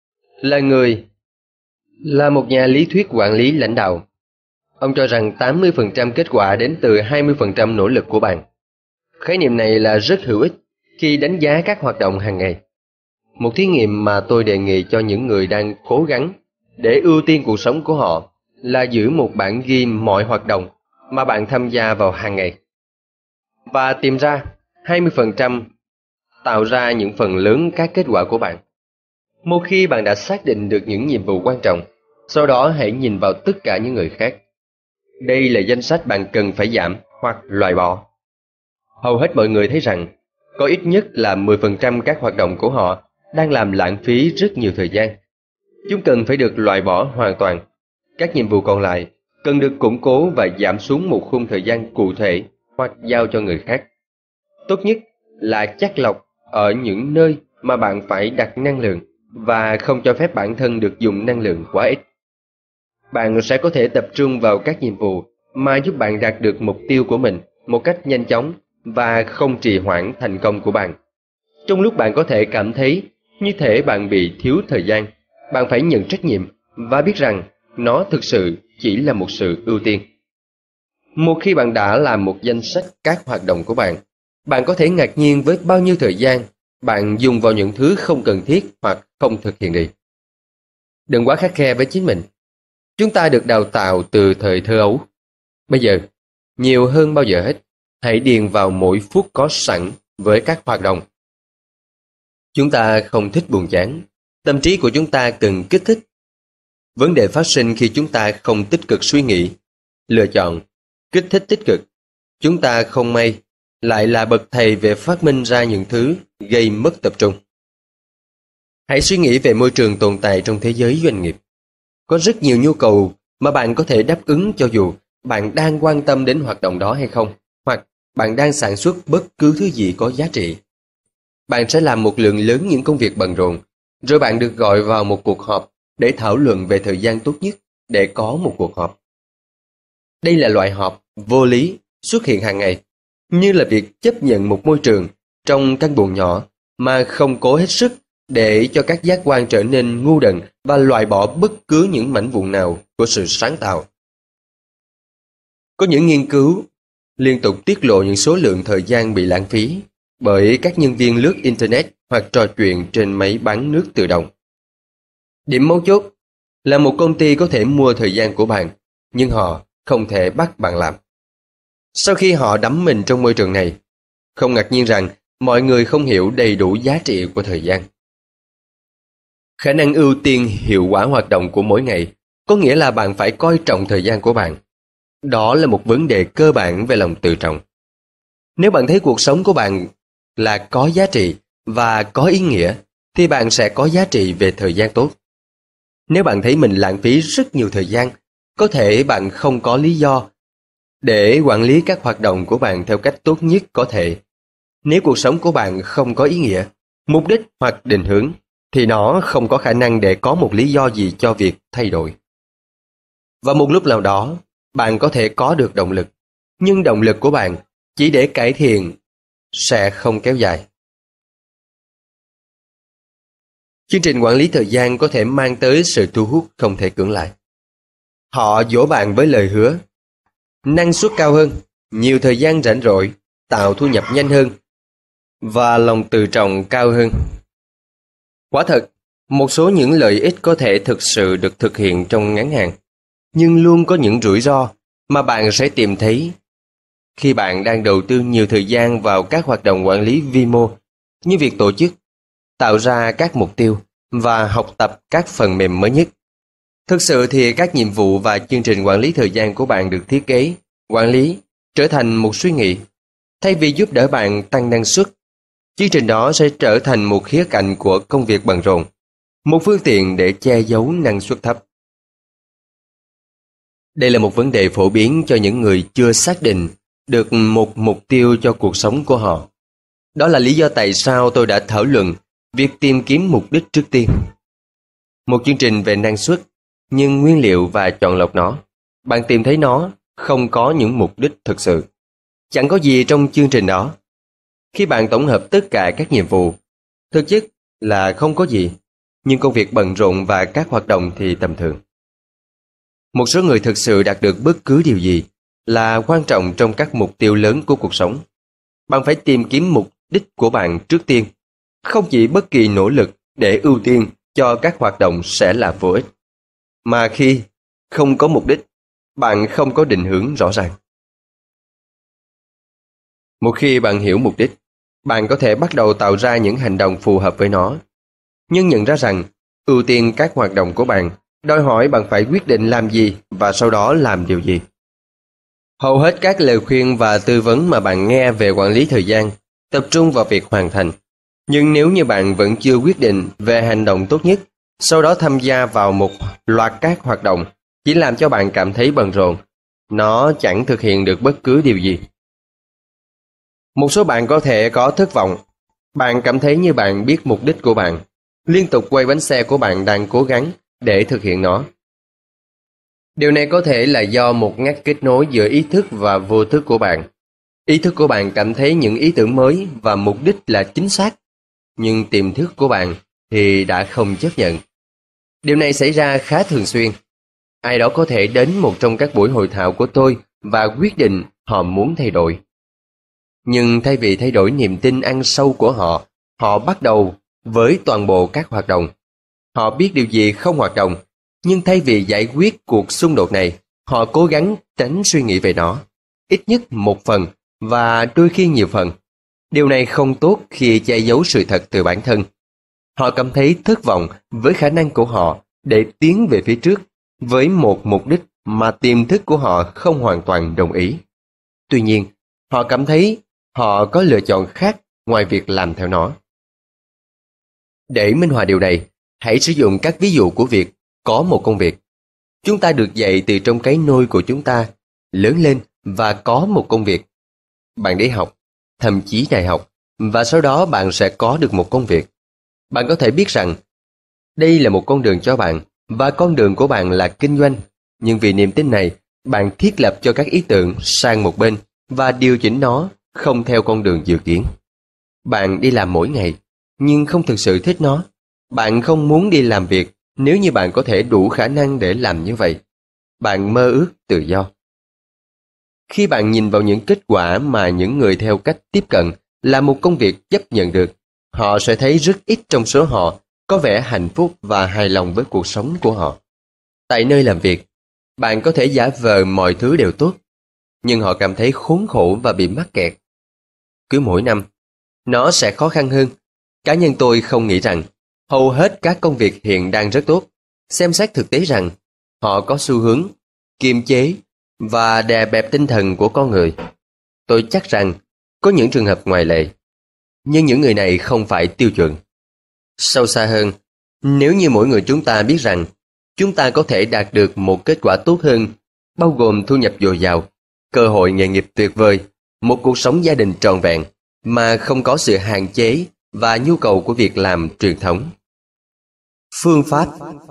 là một nhà lý thuyết quản lý lãnh đạo. Ông cho rằng 80% kết quả đến từ 20% nỗ lực của bạn. Khái niệm này là rất hữu ích khi đánh giá các hoạt động hàng ngày. Một thí nghiệm mà tôi đề nghị cho những người đang cố gắng để ưu tiên cuộc sống của họ là giữ một bản ghi mọi hoạt động mà bạn tham gia vào hàng ngày và tìm ra 20% tạo ra những phần lớn các kết quả của bạn. Một khi bạn đã xác định được những nhiệm vụ quan trọng, sau đó hãy nhìn vào tất cả những người khác. Đây là danh sách bạn cần phải giảm hoặc loại bỏ. Hầu hết mọi người thấy rằng có ít nhất là 10% các hoạt động của họ đang làm lãng phí rất nhiều thời gian. Chúng cần phải được loại bỏ hoàn toàn. Các nhiệm vụ còn lại cần được củng cố và giảm xuống một khung thời gian cụ thể hoặc giao cho người khác. Tốt nhất là chắt lọc ở những nơi mà bạn phải đặt năng lượng và không cho phép bản thân được dùng năng lượng quá ít. Bạn sẽ có thể tập trung vào các nhiệm vụ mà giúp bạn đạt được mục tiêu của mình một cách nhanh chóng và không trì hoãn thành công của bạn. Trong lúc bạn có thể cảm thấy như thể bạn bị thiếu thời gian, bạn phải nhận trách nhiệm và biết rằng nó thực sự chỉ là một sự ưu tiên. Một khi bạn đã làm một danh sách các hoạt động của bạn, bạn có thể ngạc nhiên với bao nhiêu thời gian bạn dùng vào những thứ không cần thiết hoặc không thực hiện được. Đừng quá khắt khe với chính mình. Chúng ta được đào tạo từ thời thơ ấu. Bây giờ, nhiều hơn bao giờ hết, hãy điền vào mỗi phút có sẵn với các hoạt động. Chúng ta không thích buồn chán. Tâm trí của chúng ta cần kích thích. Vấn đề phát sinh khi chúng ta không tích cực suy nghĩ, lựa chọn, kích thích tích cực. Chúng ta không may lại là bậc thầy về phát minh ra những thứ gây mất tập trung. Hãy suy nghĩ về môi trường tồn tại trong thế giới doanh nghiệp. Có rất nhiều nhu cầu mà bạn có thể đáp ứng cho dù bạn đang quan tâm đến hoạt động đó hay không, hoặc bạn đang sản xuất bất cứ thứ gì có giá trị. Bạn sẽ làm một lượng lớn những công việc bận rộn, rồi bạn được gọi vào một cuộc họp để thảo luận về thời gian tốt nhất để có một cuộc họp. Đây là loại họp vô lý xuất hiện hàng ngày, như là việc chấp nhận một môi trường trong căn buồng nhỏ mà không cố hết sức để cho các giác quan trở nên ngu đần và loại bỏ bất cứ những mảnh vụn nào của sự sáng tạo. Có những nghiên cứu liên tục tiết lộ những số lượng thời gian bị lãng phí bởi các nhân viên lướt Internet hoặc trò chuyện trên máy bán nước tự động. Điểm mấu chốt là một công ty có thể mua thời gian của bạn, nhưng họ không thể bắt bạn làm. Sau khi họ đắm mình trong môi trường này, không ngạc nhiên rằng mọi người không hiểu đầy đủ giá trị của thời gian. Khả năng ưu tiên hiệu quả hoạt động của mỗi ngày có nghĩa là bạn phải coi trọng thời gian của bạn. Đó là một vấn đề cơ bản về lòng tự trọng. Nếu bạn thấy cuộc sống của bạn là có giá trị và có ý nghĩa, thì bạn sẽ có giá trị về thời gian tốt. Nếu bạn thấy mình lãng phí rất nhiều thời gian, có thể bạn không có lý do để quản lý các hoạt động của bạn theo cách tốt nhất có thể. Nếu cuộc sống của bạn không có ý nghĩa, mục đích hoặc định hướng, thì nó không có khả năng để có một lý do gì cho việc thay đổi. Và một lúc nào đó, bạn có thể có được động lực, nhưng động lực của bạn chỉ để cải thiện sẽ không kéo dài. Chương trình quản lý thời gian có thể mang tới sự thu hút không thể cưỡng lại. Họ dỗ bạn với lời hứa năng suất cao hơn, nhiều thời gian rảnh rỗi, tạo thu nhập nhanh hơn và lòng tự trọng cao hơn. Quả thật, một số những lợi ích có thể thực sự được thực hiện trong ngắn hạn, nhưng luôn có những rủi ro mà bạn sẽ tìm thấy Khi bạn đang đầu tư nhiều thời gian vào các hoạt động quản lý vi mô, như việc tổ chức, tạo ra các mục tiêu và học tập các phần mềm mới nhất, thực sự thì các nhiệm vụ và chương trình quản lý thời gian của bạn được thiết kế, quản lý trở thành một suy nghĩ. Thay vì giúp đỡ bạn tăng năng suất, chương trình đó sẽ trở thành một khía cạnh của công việc bận rộn, một phương tiện để che giấu năng suất thấp. Đây là một vấn đề phổ biến cho những người chưa xác định được một mục tiêu cho cuộc sống của họ. Đó là lý do tại sao tôi đã thảo luận việc tìm kiếm mục đích trước tiên. Một chương trình về năng suất, nhưng nguyên liệu và chọn lọc nó. Bạn tìm thấy nó không có những mục đích thực sự. Chẳng có gì trong chương trình đó. Khi bạn tổng hợp tất cả các nhiệm vụ, thực chất là không có gì, nhưng công việc bận rộn và các hoạt động thì tầm thường. Một số người thực sự đạt được bất cứ điều gì là quan trọng trong các mục tiêu lớn của cuộc sống. Bạn phải tìm kiếm mục đích của bạn trước tiên. Không chỉ bất kỳ nỗ lực để ưu tiên cho các hoạt động sẽ là vô ích. Mà khi không có mục đích, bạn không có định hướng rõ ràng. Một khi bạn hiểu mục đích, bạn có thể bắt đầu tạo ra những hành động phù hợp với nó. Nhưng nhận ra rằng, ưu tiên các hoạt động của bạn đòi hỏi bạn phải quyết định làm gì và sau đó làm điều gì. Hầu hết các lời khuyên và tư vấn mà bạn nghe về quản lý thời gian tập trung vào việc hoàn thành. Nhưng nếu như bạn vẫn chưa quyết định về hành động tốt nhất, sau đó tham gia vào một loạt các hoạt động chỉ làm cho bạn cảm thấy bận rộn, nó chẳng thực hiện được bất cứ điều gì. Một số bạn có thể có thất vọng. Bạn cảm thấy như bạn biết mục đích của bạn, liên tục quay bánh xe của bạn đang cố gắng để thực hiện nó. Điều này có thể là do một ngắt kết nối giữa ý thức và vô thức của bạn. Ý thức của bạn cảm thấy những ý tưởng mới và mục đích là chính xác, nhưng tiềm thức của bạn thì đã không chấp nhận. Điều này xảy ra khá thường xuyên. Ai đó có thể đến một trong các buổi hội thảo của tôi và quyết định họ muốn thay đổi. Nhưng thay vì thay đổi niềm tin ăn sâu của họ, họ bắt đầu với toàn bộ các hoạt động. Họ biết điều gì không hoạt động, nhưng thay vì giải quyết cuộc xung đột này, họ cố gắng tránh suy nghĩ về nó, ít nhất một phần và đôi khi nhiều phần. Điều này không tốt khi che giấu sự thật từ bản thân. Họ cảm thấy thất vọng với khả năng của họ để tiến về phía trước với một mục đích mà tiềm thức của họ không hoàn toàn đồng ý. Tuy nhiên, họ cảm thấy họ có lựa chọn khác ngoài việc làm theo nó. Để minh họa điều này, hãy sử dụng các ví dụ của việc có một công việc. Chúng ta được dạy từ trong cái nôi của chúng ta, lớn lên và có một công việc. Bạn đi học, thậm chí đại học, và sau đó bạn sẽ có được một công việc. Bạn có thể biết rằng đây là một con đường cho bạn, và con đường của bạn là kinh doanh. Nhưng vì niềm tin này, bạn thiết lập cho các ý tưởng sang một bên và điều chỉnh nó không theo con đường dự kiến. Bạn đi làm mỗi ngày, nhưng không thực sự thích nó. Bạn không muốn đi làm việc nếu như bạn có thể đủ khả năng để làm như vậy. Bạn mơ ước tự do. Khi bạn nhìn vào những kết quả mà những người theo cách tiếp cận là một công việc chấp nhận được, họ sẽ thấy rất ít trong số họ có vẻ hạnh phúc và hài lòng với cuộc sống của họ. Tại nơi làm việc, bạn có thể giả vờ mọi thứ đều tốt, nhưng họ cảm thấy khốn khổ và bị mắc kẹt. Cứ mỗi năm, nó sẽ khó khăn hơn. Cá nhân tôi không nghĩ rằng hầu hết các công việc hiện đang rất tốt. Xem xét thực tế rằng họ có xu hướng kiềm chế và đè bẹp tinh thần của con người. Tôi chắc rằng có những trường hợp ngoại lệ, nhưng những người này không phải tiêu chuẩn. Sâu xa hơn, nếu như mỗi người chúng ta biết rằng chúng ta có thể đạt được một kết quả tốt hơn, bao gồm thu nhập dồi dào, cơ hội nghề nghiệp tuyệt vời, một cuộc sống gia đình trọn vẹn, mà không có sự hạn chế và nhu cầu của việc làm truyền thống. Phương pháp.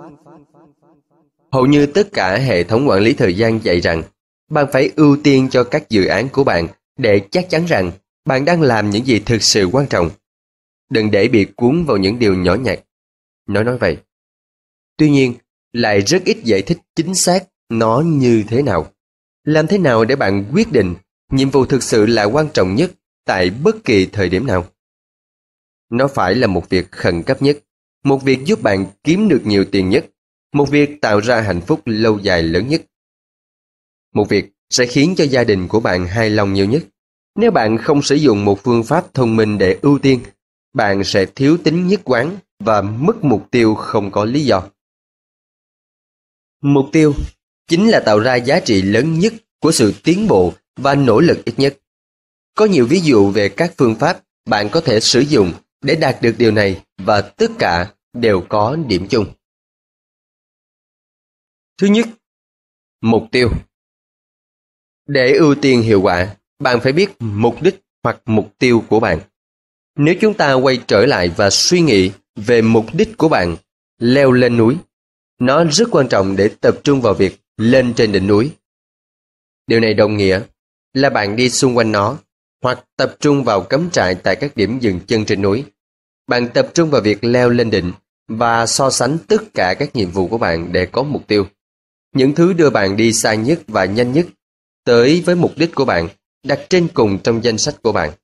Hầu như tất cả hệ thống quản lý thời gian dạy rằng bạn phải ưu tiên cho các dự án của bạn để chắc chắn rằng bạn đang làm những gì thực sự quan trọng. Đừng để bị cuốn vào những điều nhỏ nhặt. Nó nói vậy. Tuy nhiên, lại rất ít giải thích chính xác nó như thế nào. Làm thế nào để bạn quyết định nhiệm vụ thực sự là quan trọng nhất tại bất kỳ thời điểm nào? Nó phải là một việc khẩn cấp nhất, một việc giúp bạn kiếm được nhiều tiền nhất, một việc tạo ra hạnh phúc lâu dài lớn nhất. Một việc sẽ khiến cho gia đình của bạn hài lòng nhiều nhất. Nếu bạn không sử dụng một phương pháp thông minh để ưu tiên, bạn sẽ thiếu tính nhất quán và mất mục tiêu không có lý do. Mục tiêu chính là tạo ra giá trị lớn nhất của sự tiến bộ và nỗ lực ít nhất. Có nhiều ví dụ về các phương pháp bạn có thể sử dụng để đạt được điều này và tất cả đều có điểm chung. Thứ nhất, mục tiêu. Để ưu tiên hiệu quả, bạn phải biết mục đích hoặc mục tiêu của bạn. Nếu chúng ta quay trở lại và suy nghĩ về mục đích của bạn, leo lên núi, nó rất quan trọng để tập trung vào việc lên trên đỉnh núi. Điều này đồng nghĩa là bạn đi xung quanh nó, hoặc tập trung vào cắm trại tại các điểm dừng chân trên núi. Bạn tập trung vào việc leo lên đỉnh và so sánh tất cả các nhiệm vụ của bạn để có mục tiêu. Những thứ đưa bạn đi xa nhất và nhanh nhất tới với mục đích của bạn đặt trên cùng trong danh sách của bạn.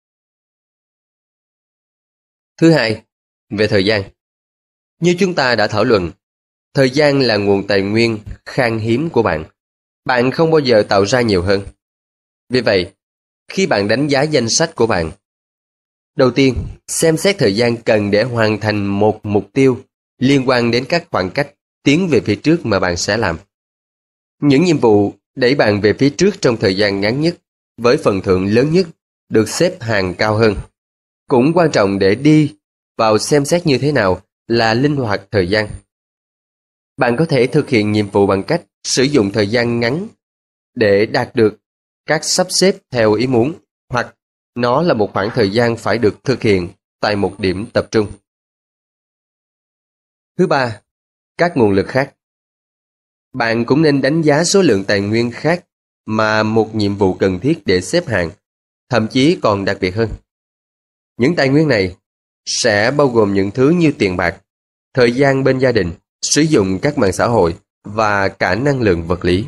Thứ hai, về thời gian. Như chúng ta đã thảo luận, thời gian là nguồn tài nguyên khan hiếm của bạn. Bạn không bao giờ tạo ra nhiều hơn. Vì vậy, khi bạn đánh giá danh sách của bạn, đầu tiên, xem xét thời gian cần để hoàn thành một mục tiêu liên quan đến các khoảng cách tiến về phía trước mà bạn sẽ làm. Những nhiệm vụ đẩy bạn về phía trước trong thời gian ngắn nhất, với phần thưởng lớn nhất, được xếp hàng cao hơn. Cũng quan trọng để đi vào xem xét như thế nào là linh hoạt thời gian. Bạn có thể thực hiện nhiệm vụ bằng cách sử dụng thời gian ngắn để đạt được các sắp xếp theo ý muốn, hoặc nó là một khoảng thời gian phải được thực hiện tại một điểm tập trung. Thứ ba, các nguồn lực khác. Bạn cũng nên đánh giá số lượng tài nguyên khác mà một nhiệm vụ cần thiết để xếp hạng, thậm chí còn đặc biệt hơn. Những tài nguyên này sẽ bao gồm những thứ như tiền bạc, thời gian bên gia đình, sử dụng các mạng xã hội và cả năng lượng vật lý.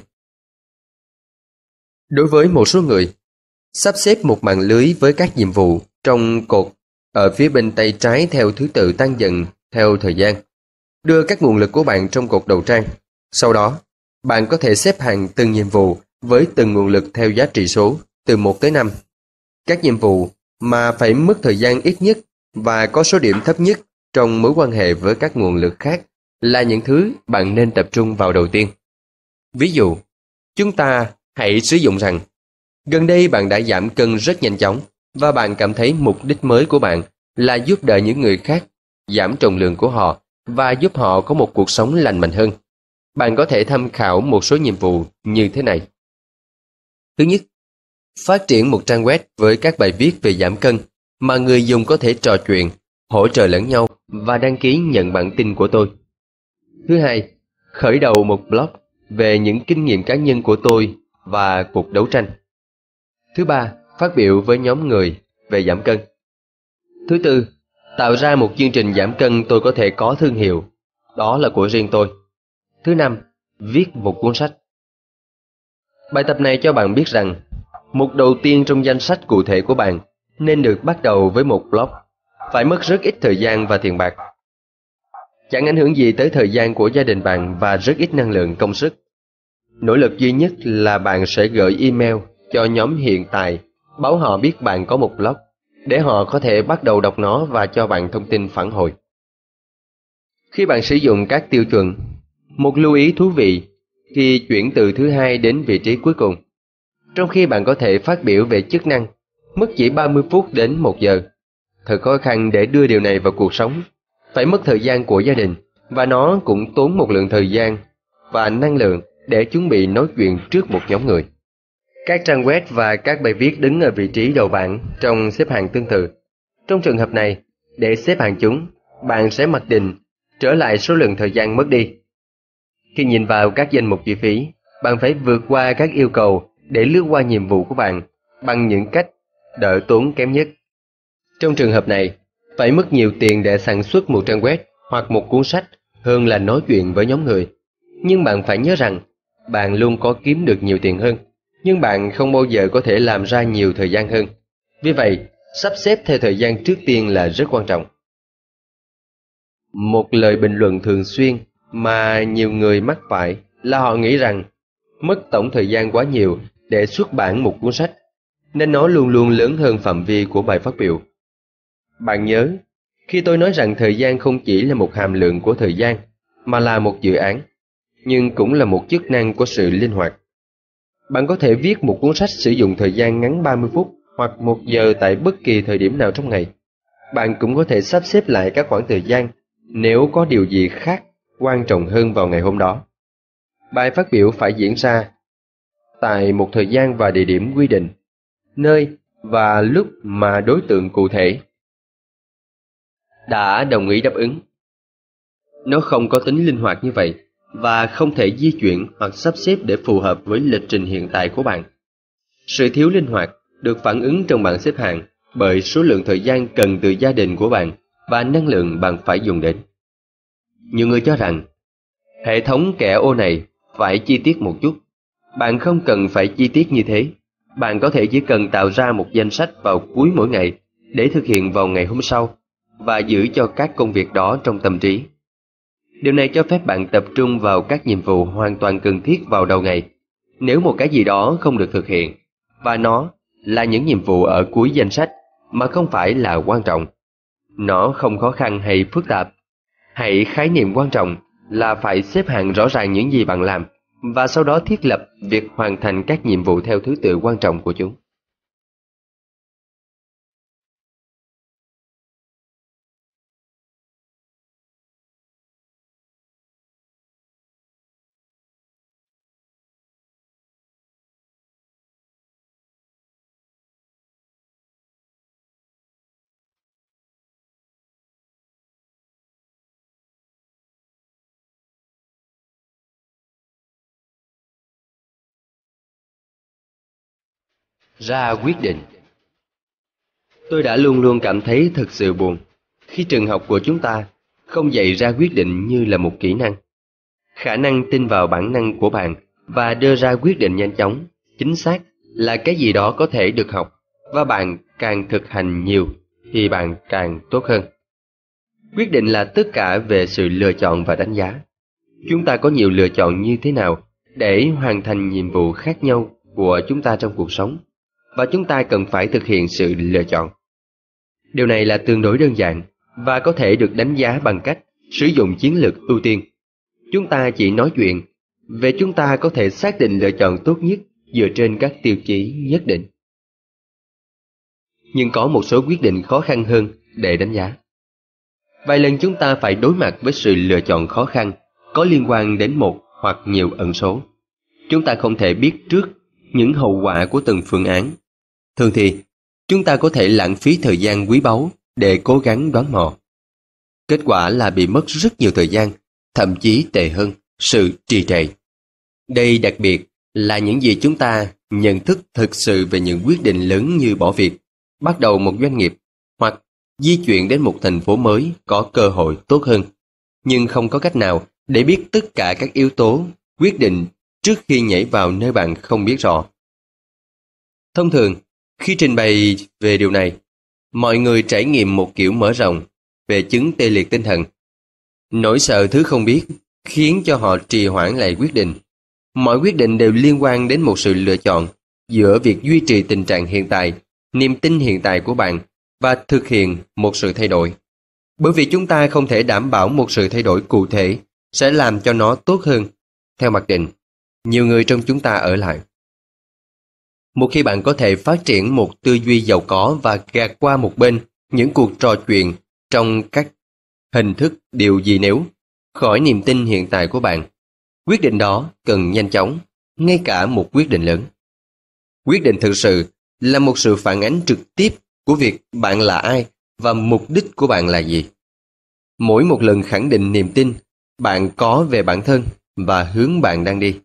Đối với một số người, sắp xếp một mạng lưới với các nhiệm vụ trong cột ở phía bên tay trái theo thứ tự tăng dần theo thời gian. Đưa các nguồn lực của bạn trong cột đầu trang. Sau đó, bạn có thể xếp hàng từng nhiệm vụ với từng nguồn lực theo giá trị số từ 1 tới 5. Các nhiệm vụ mà phải mất thời gian ít nhất và có số điểm thấp nhất trong mối quan hệ với các nguồn lực khác là những thứ bạn nên tập trung vào đầu tiên. Ví dụ, chúng ta hãy sử dụng rằng gần đây bạn đã giảm cân rất nhanh chóng và bạn cảm thấy mục đích mới của bạn là giúp đỡ những người khác giảm trọng lượng của họ và giúp họ có một cuộc sống lành mạnh hơn. Bạn có thể tham khảo một số nhiệm vụ như thế này. Thứ nhất, phát triển một trang web với các bài viết về giảm cân mà người dùng có thể trò chuyện, hỗ trợ lẫn nhau và đăng ký nhận bản tin của tôi. Thứ hai, khởi đầu một blog về những kinh nghiệm cá nhân của tôi và cuộc đấu tranh. Thứ ba, phát biểu với nhóm người về giảm cân. Thứ tư, tạo ra một chương trình giảm cân tôi có thể có thương hiệu, đó là của riêng tôi. Thứ năm, viết một cuốn sách. Bài tập này cho bạn biết rằng, mục đầu tiên trong danh sách cụ thể của bạn nên được bắt đầu với một blog, phải mất rất ít thời gian và tiền bạc. Chẳng ảnh hưởng gì tới thời gian của gia đình bạn và rất ít năng lượng công sức. Nỗ lực duy nhất là bạn sẽ gửi email cho nhóm hiện tại, báo họ biết bạn có một blog, để họ có thể bắt đầu đọc nó và cho bạn thông tin phản hồi. Khi bạn sử dụng các tiêu chuẩn, một lưu ý thú vị khi chuyển từ thứ hai đến vị trí cuối cùng. Trong khi bạn có thể phát biểu về chức năng, mất chỉ 30 phút đến 1 giờ. Thật khó khăn để đưa điều này vào cuộc sống, phải mất thời gian của gia đình, và nó cũng tốn một lượng thời gian và năng lượng để chuẩn bị nói chuyện trước một nhóm người. Các trang web và các bài viết đứng ở vị trí đầu bảng trong xếp hạng tương tự. Trong trường hợp này, để xếp hạng chúng, bạn sẽ mặc định trở lại số lượng thời gian mất đi. Khi nhìn vào các danh mục chi phí, bạn phải vượt qua các yêu cầu để lướt qua nhiệm vụ của bạn bằng những cách đỡ tốn kém nhất. Trong trường hợp này, phải mất nhiều tiền để sản xuất một trang web hoặc một cuốn sách hơn là nói chuyện với nhóm người. Nhưng bạn phải nhớ rằng, bạn luôn có kiếm được nhiều tiền hơn, nhưng bạn không bao giờ có thể làm ra nhiều thời gian hơn. Vì vậy, sắp xếp theo thời gian trước tiên là rất quan trọng. Một lời bình luận thường xuyên mà nhiều người mắc phải là họ nghĩ rằng mất tổng thời gian quá nhiều để xuất bản một cuốn sách, nên nó luôn luôn lớn hơn phạm vi của bài phát biểu. Bạn nhớ, khi tôi nói rằng thời gian không chỉ là một hàm lượng của thời gian, mà là một dự án, nhưng cũng là một chức năng của sự linh hoạt. Bạn có thể viết một cuốn sách sử dụng thời gian ngắn 30 phút hoặc 1 giờ tại bất kỳ thời điểm nào trong ngày. Bạn cũng có thể sắp xếp lại các khoảng thời gian nếu có điều gì khác quan trọng hơn vào ngày hôm đó. Bài phát biểu phải diễn ra tại một thời gian và địa điểm quy định, nơi và lúc mà đối tượng cụ thể đã đồng ý đáp ứng. Nó không có tính linh hoạt như vậy và không thể di chuyển hoặc sắp xếp để phù hợp với lịch trình hiện tại của bạn. Sự thiếu linh hoạt được phản ứng trong bảng xếp hạng bởi số lượng thời gian cần từ gia đình của bạn và năng lượng bạn phải dùng đến. Nhiều người cho rằng hệ thống kẻ ô này phải chi tiết một chút. Bạn không cần phải chi tiết như thế. Bạn có thể chỉ cần tạo ra một danh sách vào cuối mỗi ngày để thực hiện vào ngày hôm sau và giữ cho các công việc đó trong tâm trí. Điều này cho phép bạn tập trung vào các nhiệm vụ hoàn toàn cần thiết vào đầu ngày. Nếu một cái gì đó không được thực hiện, và nó là những nhiệm vụ ở cuối danh sách mà không phải là quan trọng, nó không khó khăn hay phức tạp. Hãy khái niệm quan trọng là phải xếp hạng rõ ràng những gì bạn làm, và sau đó thiết lập việc hoàn thành các nhiệm vụ theo thứ tự quan trọng của chúng. Ra quyết định. Tôi đã luôn luôn cảm thấy thật sự buồn khi trường học của chúng ta không dạy ra quyết định như là một kỹ năng. Khả năng tin vào bản năng của bạn và đưa ra quyết định nhanh chóng, chính xác là cái gì đó có thể được học, và bạn càng thực hành nhiều thì bạn càng tốt hơn. Quyết định là tất cả về sự lựa chọn và đánh giá. Chúng ta có nhiều lựa chọn như thế nào để hoàn thành nhiệm vụ khác nhau của chúng ta trong cuộc sống, và chúng ta cần phải thực hiện sự lựa chọn. Điều này là tương đối đơn giản và có thể được đánh giá bằng cách sử dụng chiến lược ưu tiên. Chúng ta chỉ nói chuyện về chúng ta có thể xác định lựa chọn tốt nhất dựa trên các tiêu chí nhất định. Nhưng có một số quyết định khó khăn hơn để đánh giá. Vài lần chúng ta phải đối mặt với sự lựa chọn khó khăn có liên quan đến một hoặc nhiều ẩn số. Chúng ta không thể biết trước những hậu quả của từng phương án. Thường thì, chúng ta có thể lãng phí thời gian quý báu để cố gắng đoán mò. Kết quả là bị mất rất nhiều thời gian, thậm chí tệ hơn, sự trì trệ. Đây đặc biệt là những gì chúng ta nhận thức thực sự về những quyết định lớn như bỏ việc, bắt đầu một doanh nghiệp, hoặc di chuyển đến một thành phố mới có cơ hội tốt hơn. Nhưng không có cách nào để biết tất cả các yếu tố quyết định trước khi nhảy vào nơi bạn không biết rõ. Thông thường, khi trình bày về điều này, mọi người trải nghiệm một kiểu mở rộng về chứng tê liệt tinh thần. Nỗi sợ thứ không biết khiến cho họ trì hoãn lại quyết định. Mọi quyết định đều liên quan đến một sự lựa chọn giữa việc duy trì tình trạng hiện tại, niềm tin hiện tại của bạn và thực hiện một sự thay đổi. Bởi vì chúng ta không thể đảm bảo một sự thay đổi cụ thể sẽ làm cho nó tốt hơn. Theo mặc định, nhiều người trong chúng ta ở lại. Một khi bạn có thể phát triển một tư duy giàu có và gạt qua một bên những cuộc trò chuyện trong các hình thức điều gì nếu khỏi niềm tin hiện tại của bạn, quyết định đó cần nhanh chóng, ngay cả một quyết định lớn. Quyết định thực sự là một sự phản ánh trực tiếp của việc bạn là ai và mục đích của bạn là gì. Mỗi một lần khẳng định niềm tin bạn có về bản thân và hướng bạn đang đi.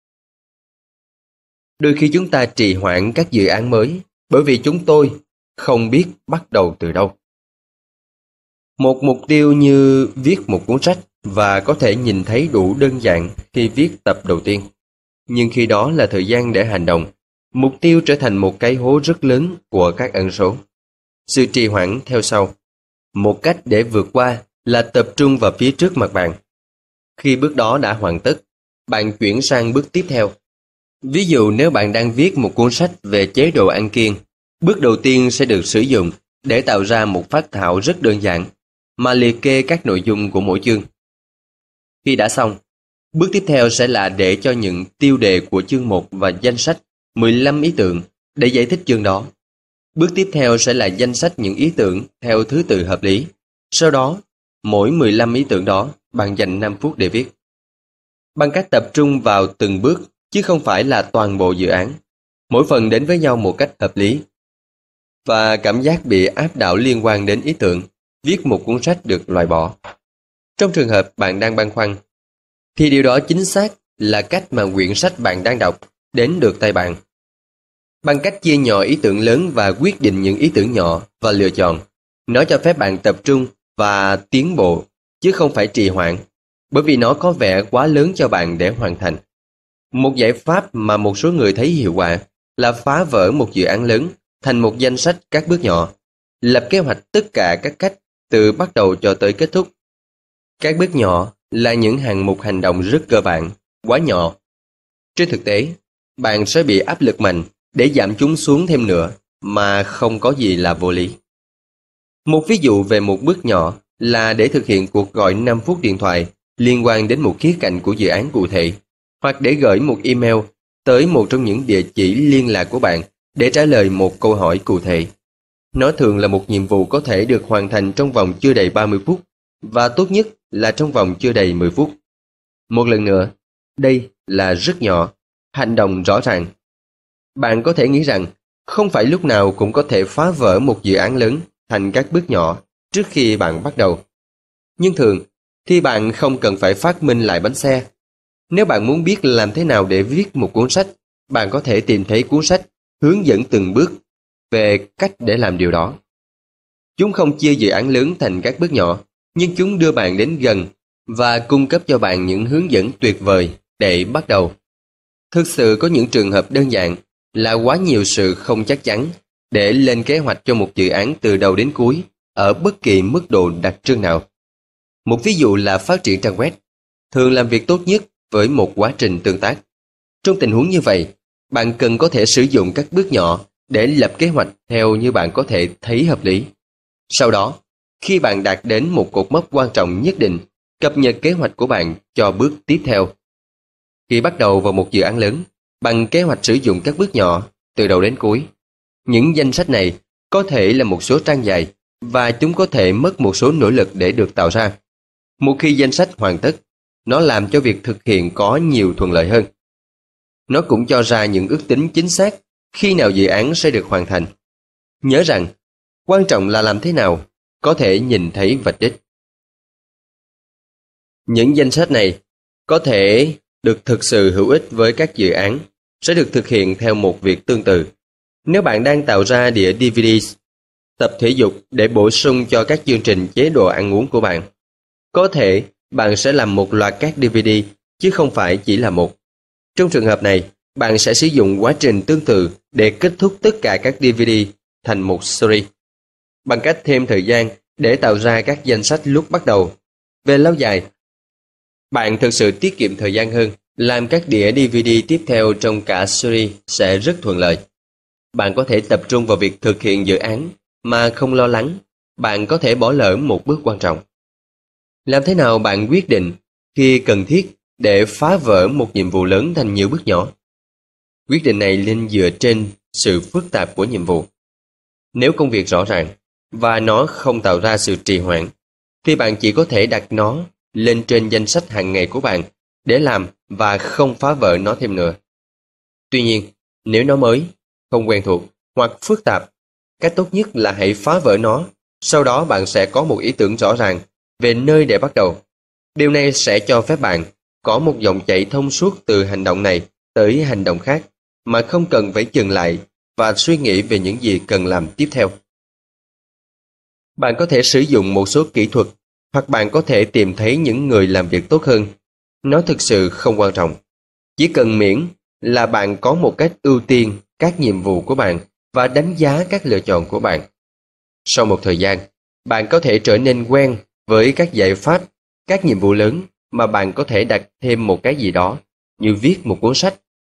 Đôi khi chúng ta trì hoãn các dự án mới bởi vì chúng tôi không biết bắt đầu từ đâu. Một mục tiêu như viết một cuốn sách và có thể nhìn thấy đủ đơn giản khi viết tập đầu tiên. Nhưng khi đó là thời gian để hành động, mục tiêu trở thành một cái hố rất lớn của các ẩn số. Sự trì hoãn theo sau. Một cách để vượt qua là tập trung vào phía trước mặt bạn. Khi bước đó đã hoàn tất, bạn chuyển sang bước tiếp theo. Ví dụ nếu bạn đang viết một cuốn sách về chế độ ăn kiêng, bước đầu tiên sẽ được sử dụng để tạo ra một phác thảo rất đơn giản mà liệt kê các nội dung của mỗi chương. Khi đã xong, bước tiếp theo sẽ là để cho những tiêu đề của chương 1 và danh sách 15 ý tưởng để giải thích chương đó. Bước tiếp theo sẽ là danh sách những ý tưởng theo thứ tự hợp lý. Sau đó, mỗi 15 ý tưởng đó bạn dành 5 phút để viết. Bằng cách tập trung vào từng bước chứ không phải là toàn bộ dự án, mỗi phần đến với nhau một cách hợp lý. Và cảm giác bị áp đảo liên quan đến ý tưởng, viết một cuốn sách được loại bỏ. Trong trường hợp bạn đang băn khoăn, thì điều đó chính xác là cách mà quyển sách bạn đang đọc đến được tay bạn. Bằng cách chia nhỏ ý tưởng lớn và quyết định những ý tưởng nhỏ và lựa chọn, nó cho phép bạn tập trung và tiến bộ, chứ không phải trì hoãn, bởi vì nó có vẻ quá lớn cho bạn để hoàn thành. Một giải pháp mà một số người thấy hiệu quả là phá vỡ một dự án lớn thành một danh sách các bước nhỏ, lập kế hoạch tất cả các cách từ bắt đầu cho tới kết thúc. Các bước nhỏ là những hạng mục hành động rất cơ bản, quá nhỏ. Trên thực tế, bạn sẽ bị áp lực mạnh để giảm chúng xuống thêm nữa mà không có gì là vô lý. Một ví dụ về một bước nhỏ là để thực hiện cuộc gọi 5 phút điện thoại liên quan đến một khía cạnh của dự án cụ thể, hoặc để gửi một email tới một trong những địa chỉ liên lạc của bạn để trả lời một câu hỏi cụ thể. Nó thường là một nhiệm vụ có thể được hoàn thành trong vòng chưa đầy 30 phút, và tốt nhất là trong vòng chưa đầy 10 phút. Một lần nữa, đây là rất nhỏ, hành động rõ ràng. Bạn có thể nghĩ rằng không phải lúc nào cũng có thể phá vỡ một dự án lớn thành các bước nhỏ trước khi bạn bắt đầu. Nhưng thường thì bạn không cần phải phát minh lại bánh xe. Nếu bạn muốn biết làm thế nào để viết một cuốn sách, bạn có thể tìm thấy cuốn sách hướng dẫn từng bước về cách để làm điều đó. Chúng không chia dự án lớn thành các bước nhỏ, nhưng chúng đưa bạn đến gần và cung cấp cho bạn những hướng dẫn tuyệt vời để bắt đầu. Thực sự có những trường hợp đơn giản là quá nhiều sự không chắc chắn để lên kế hoạch cho một dự án từ đầu đến cuối ở bất kỳ mức độ đặc trưng nào. Một ví dụ là phát triển trang web, thường làm việc tốt nhất với một quá trình tương tác. Trong tình huống như vậy, bạn cần có thể sử dụng các bước nhỏ để lập kế hoạch theo như bạn có thể thấy hợp lý. Sau đó, khi bạn đạt đến một cột mốc quan trọng nhất định, cập nhật kế hoạch của bạn cho bước tiếp theo. Khi bắt đầu vào một dự án lớn, bằng kế hoạch sử dụng các bước nhỏ từ đầu đến cuối. Những danh sách này có thể là một số trang dài và chúng có thể mất một số nỗ lực để được tạo ra. Một khi danh sách hoàn tất, nó làm cho việc thực hiện có nhiều thuận lợi hơn. Nó cũng cho ra những ước tính chính xác khi nào dự án sẽ được hoàn thành. Nhớ rằng, quan trọng là làm thế nào có thể nhìn thấy vạch đích. Những danh sách này có thể được thực sự hữu ích với các dự án sẽ được thực hiện theo một việc tương tự. Nếu bạn đang tạo ra đĩa DVD, tập thể dục để bổ sung cho các chương trình chế độ ăn uống của bạn, có thể bạn sẽ làm một loạt các DVD chứ không phải chỉ là một. Trong trường hợp này, bạn sẽ sử dụng quá trình tương tự để kết thúc tất cả các DVD thành một series, bằng cách thêm thời gian để tạo ra các danh sách lúc bắt đầu. Về lâu dài, bạn thực sự tiết kiệm thời gian hơn, làm các đĩa DVD tiếp theo trong cả series sẽ rất thuận lợi. Bạn có thể tập trung vào việc thực hiện dự án mà không lo lắng bạn có thể bỏ lỡ một bước quan trọng. Làm thế nào bạn quyết định khi cần thiết để phá vỡ một nhiệm vụ lớn thành nhiều bước nhỏ? Quyết định này nên dựa trên sự phức tạp của nhiệm vụ. Nếu công việc rõ ràng và nó không tạo ra sự trì hoãn, thì bạn chỉ có thể đặt nó lên trên danh sách hàng ngày của bạn để làm và không phá vỡ nó thêm nữa. Tuy nhiên, nếu nó mới, không quen thuộc hoặc phức tạp, cách tốt nhất là hãy phá vỡ nó. Sau đó bạn sẽ có một ý tưởng rõ ràng về nơi để bắt đầu. Điều này sẽ cho phép bạn có một dòng chảy thông suốt từ hành động này tới hành động khác mà không cần phải dừng lại và suy nghĩ về những gì cần làm tiếp theo. Bạn có thể sử dụng một số kỹ thuật hoặc bạn có thể tìm thấy những người làm việc tốt hơn. Nó thực sự không quan trọng. Chỉ cần miễn là bạn có một cách ưu tiên các nhiệm vụ của bạn và đánh giá các lựa chọn của bạn. Sau một thời gian, bạn có thể trở nên quen với các giải pháp, các nhiệm vụ lớn mà bạn có thể đặt thêm một cái gì đó, như viết một cuốn sách,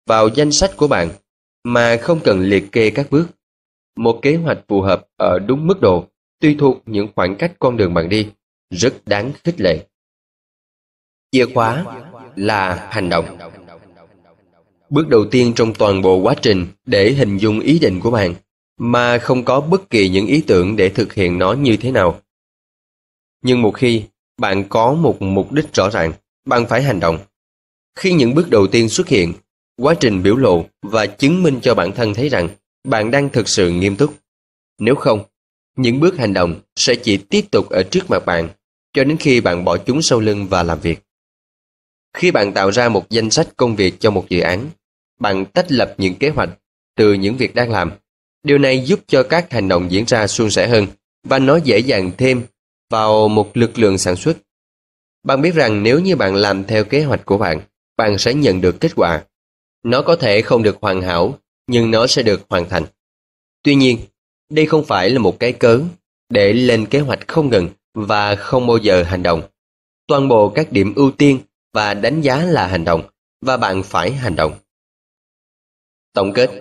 vào danh sách của bạn mà không cần liệt kê các bước. Một kế hoạch phù hợp ở đúng mức độ, tùy thuộc những khoảng cách con đường bạn đi, rất đáng khích lệ. Chìa khóa là hành động. Bước đầu tiên trong toàn bộ quá trình để hình dung ý định của bạn mà không có bất kỳ những ý tưởng để thực hiện nó như thế nào. Nhưng một khi bạn có một mục đích rõ ràng, bạn phải hành động. Khi những bước đầu tiên xuất hiện, quá trình biểu lộ và chứng minh cho bản thân thấy rằng bạn đang thực sự nghiêm túc. Nếu không, những bước hành động sẽ chỉ tiếp tục ở trước mặt bạn cho đến khi bạn bỏ chúng sau lưng và làm việc. Khi bạn tạo ra một danh sách công việc cho một dự án, bạn tách lập những kế hoạch từ những việc đang làm. Điều này giúp cho các hành động diễn ra suôn sẻ hơn và nó dễ dàng thêm vào một lực lượng sản xuất. Bạn biết rằng nếu như bạn làm theo kế hoạch của bạn, bạn sẽ nhận được kết quả. Nó có thể không được hoàn hảo, nhưng nó sẽ được hoàn thành. Tuy nhiên, đây không phải là một cái cớ để lên kế hoạch không ngừng và không bao giờ hành động. Toàn bộ các điểm ưu tiên và đánh giá là hành động, và bạn phải hành động. Tổng kết.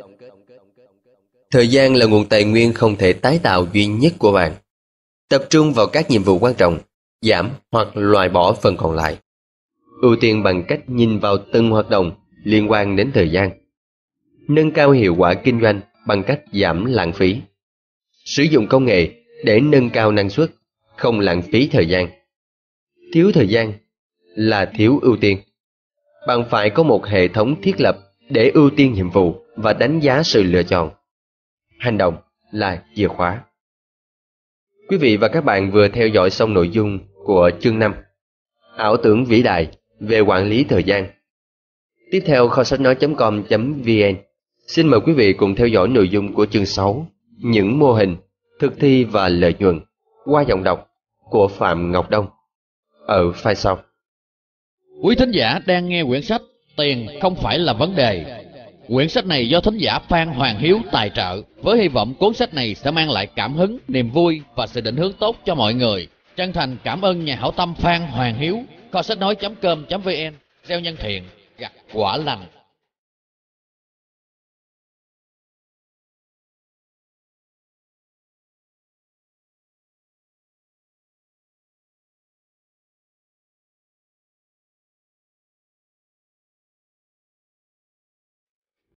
Thời gian là nguồn tài nguyên không thể tái tạo duy nhất của bạn. Tập trung vào các nhiệm vụ quan trọng, giảm hoặc loại bỏ phần còn lại. Ưu tiên bằng cách nhìn vào từng hoạt động liên quan đến thời gian. Nâng cao hiệu quả kinh doanh bằng cách giảm lãng phí. Sử dụng công nghệ để nâng cao năng suất, không lãng phí thời gian. Thiếu thời gian là thiếu ưu tiên. Bạn phải có một hệ thống thiết lập để ưu tiên nhiệm vụ và đánh giá sự lựa chọn. Hành động là chìa khóa. Quý vị và các bạn vừa theo dõi xong nội dung của chương 5, ảo tưởng vĩ đại về quản lý thời gian. Tiếp theo kho sách nói.com.vn xin mời quý vị cùng theo dõi nội dung của chương 6, những mô hình, thực thi và lợi nhuận, qua giọng đọc của Phạm Ngọc Đông ở file sau. Quý thính giả đang nghe quyển sách Tiền không phải là vấn đề. Quyển sách này do thính giả Phan Hoàng Hiếu tài trợ, với hy vọng cuốn sách này sẽ mang lại cảm hứng, niềm vui và sự định hướng tốt cho mọi người. Chân thành cảm ơn nhà hảo tâm Phan Hoàng Hiếu. Kho sách nói.com.vn, gieo nhân thiện, gặt quả lành.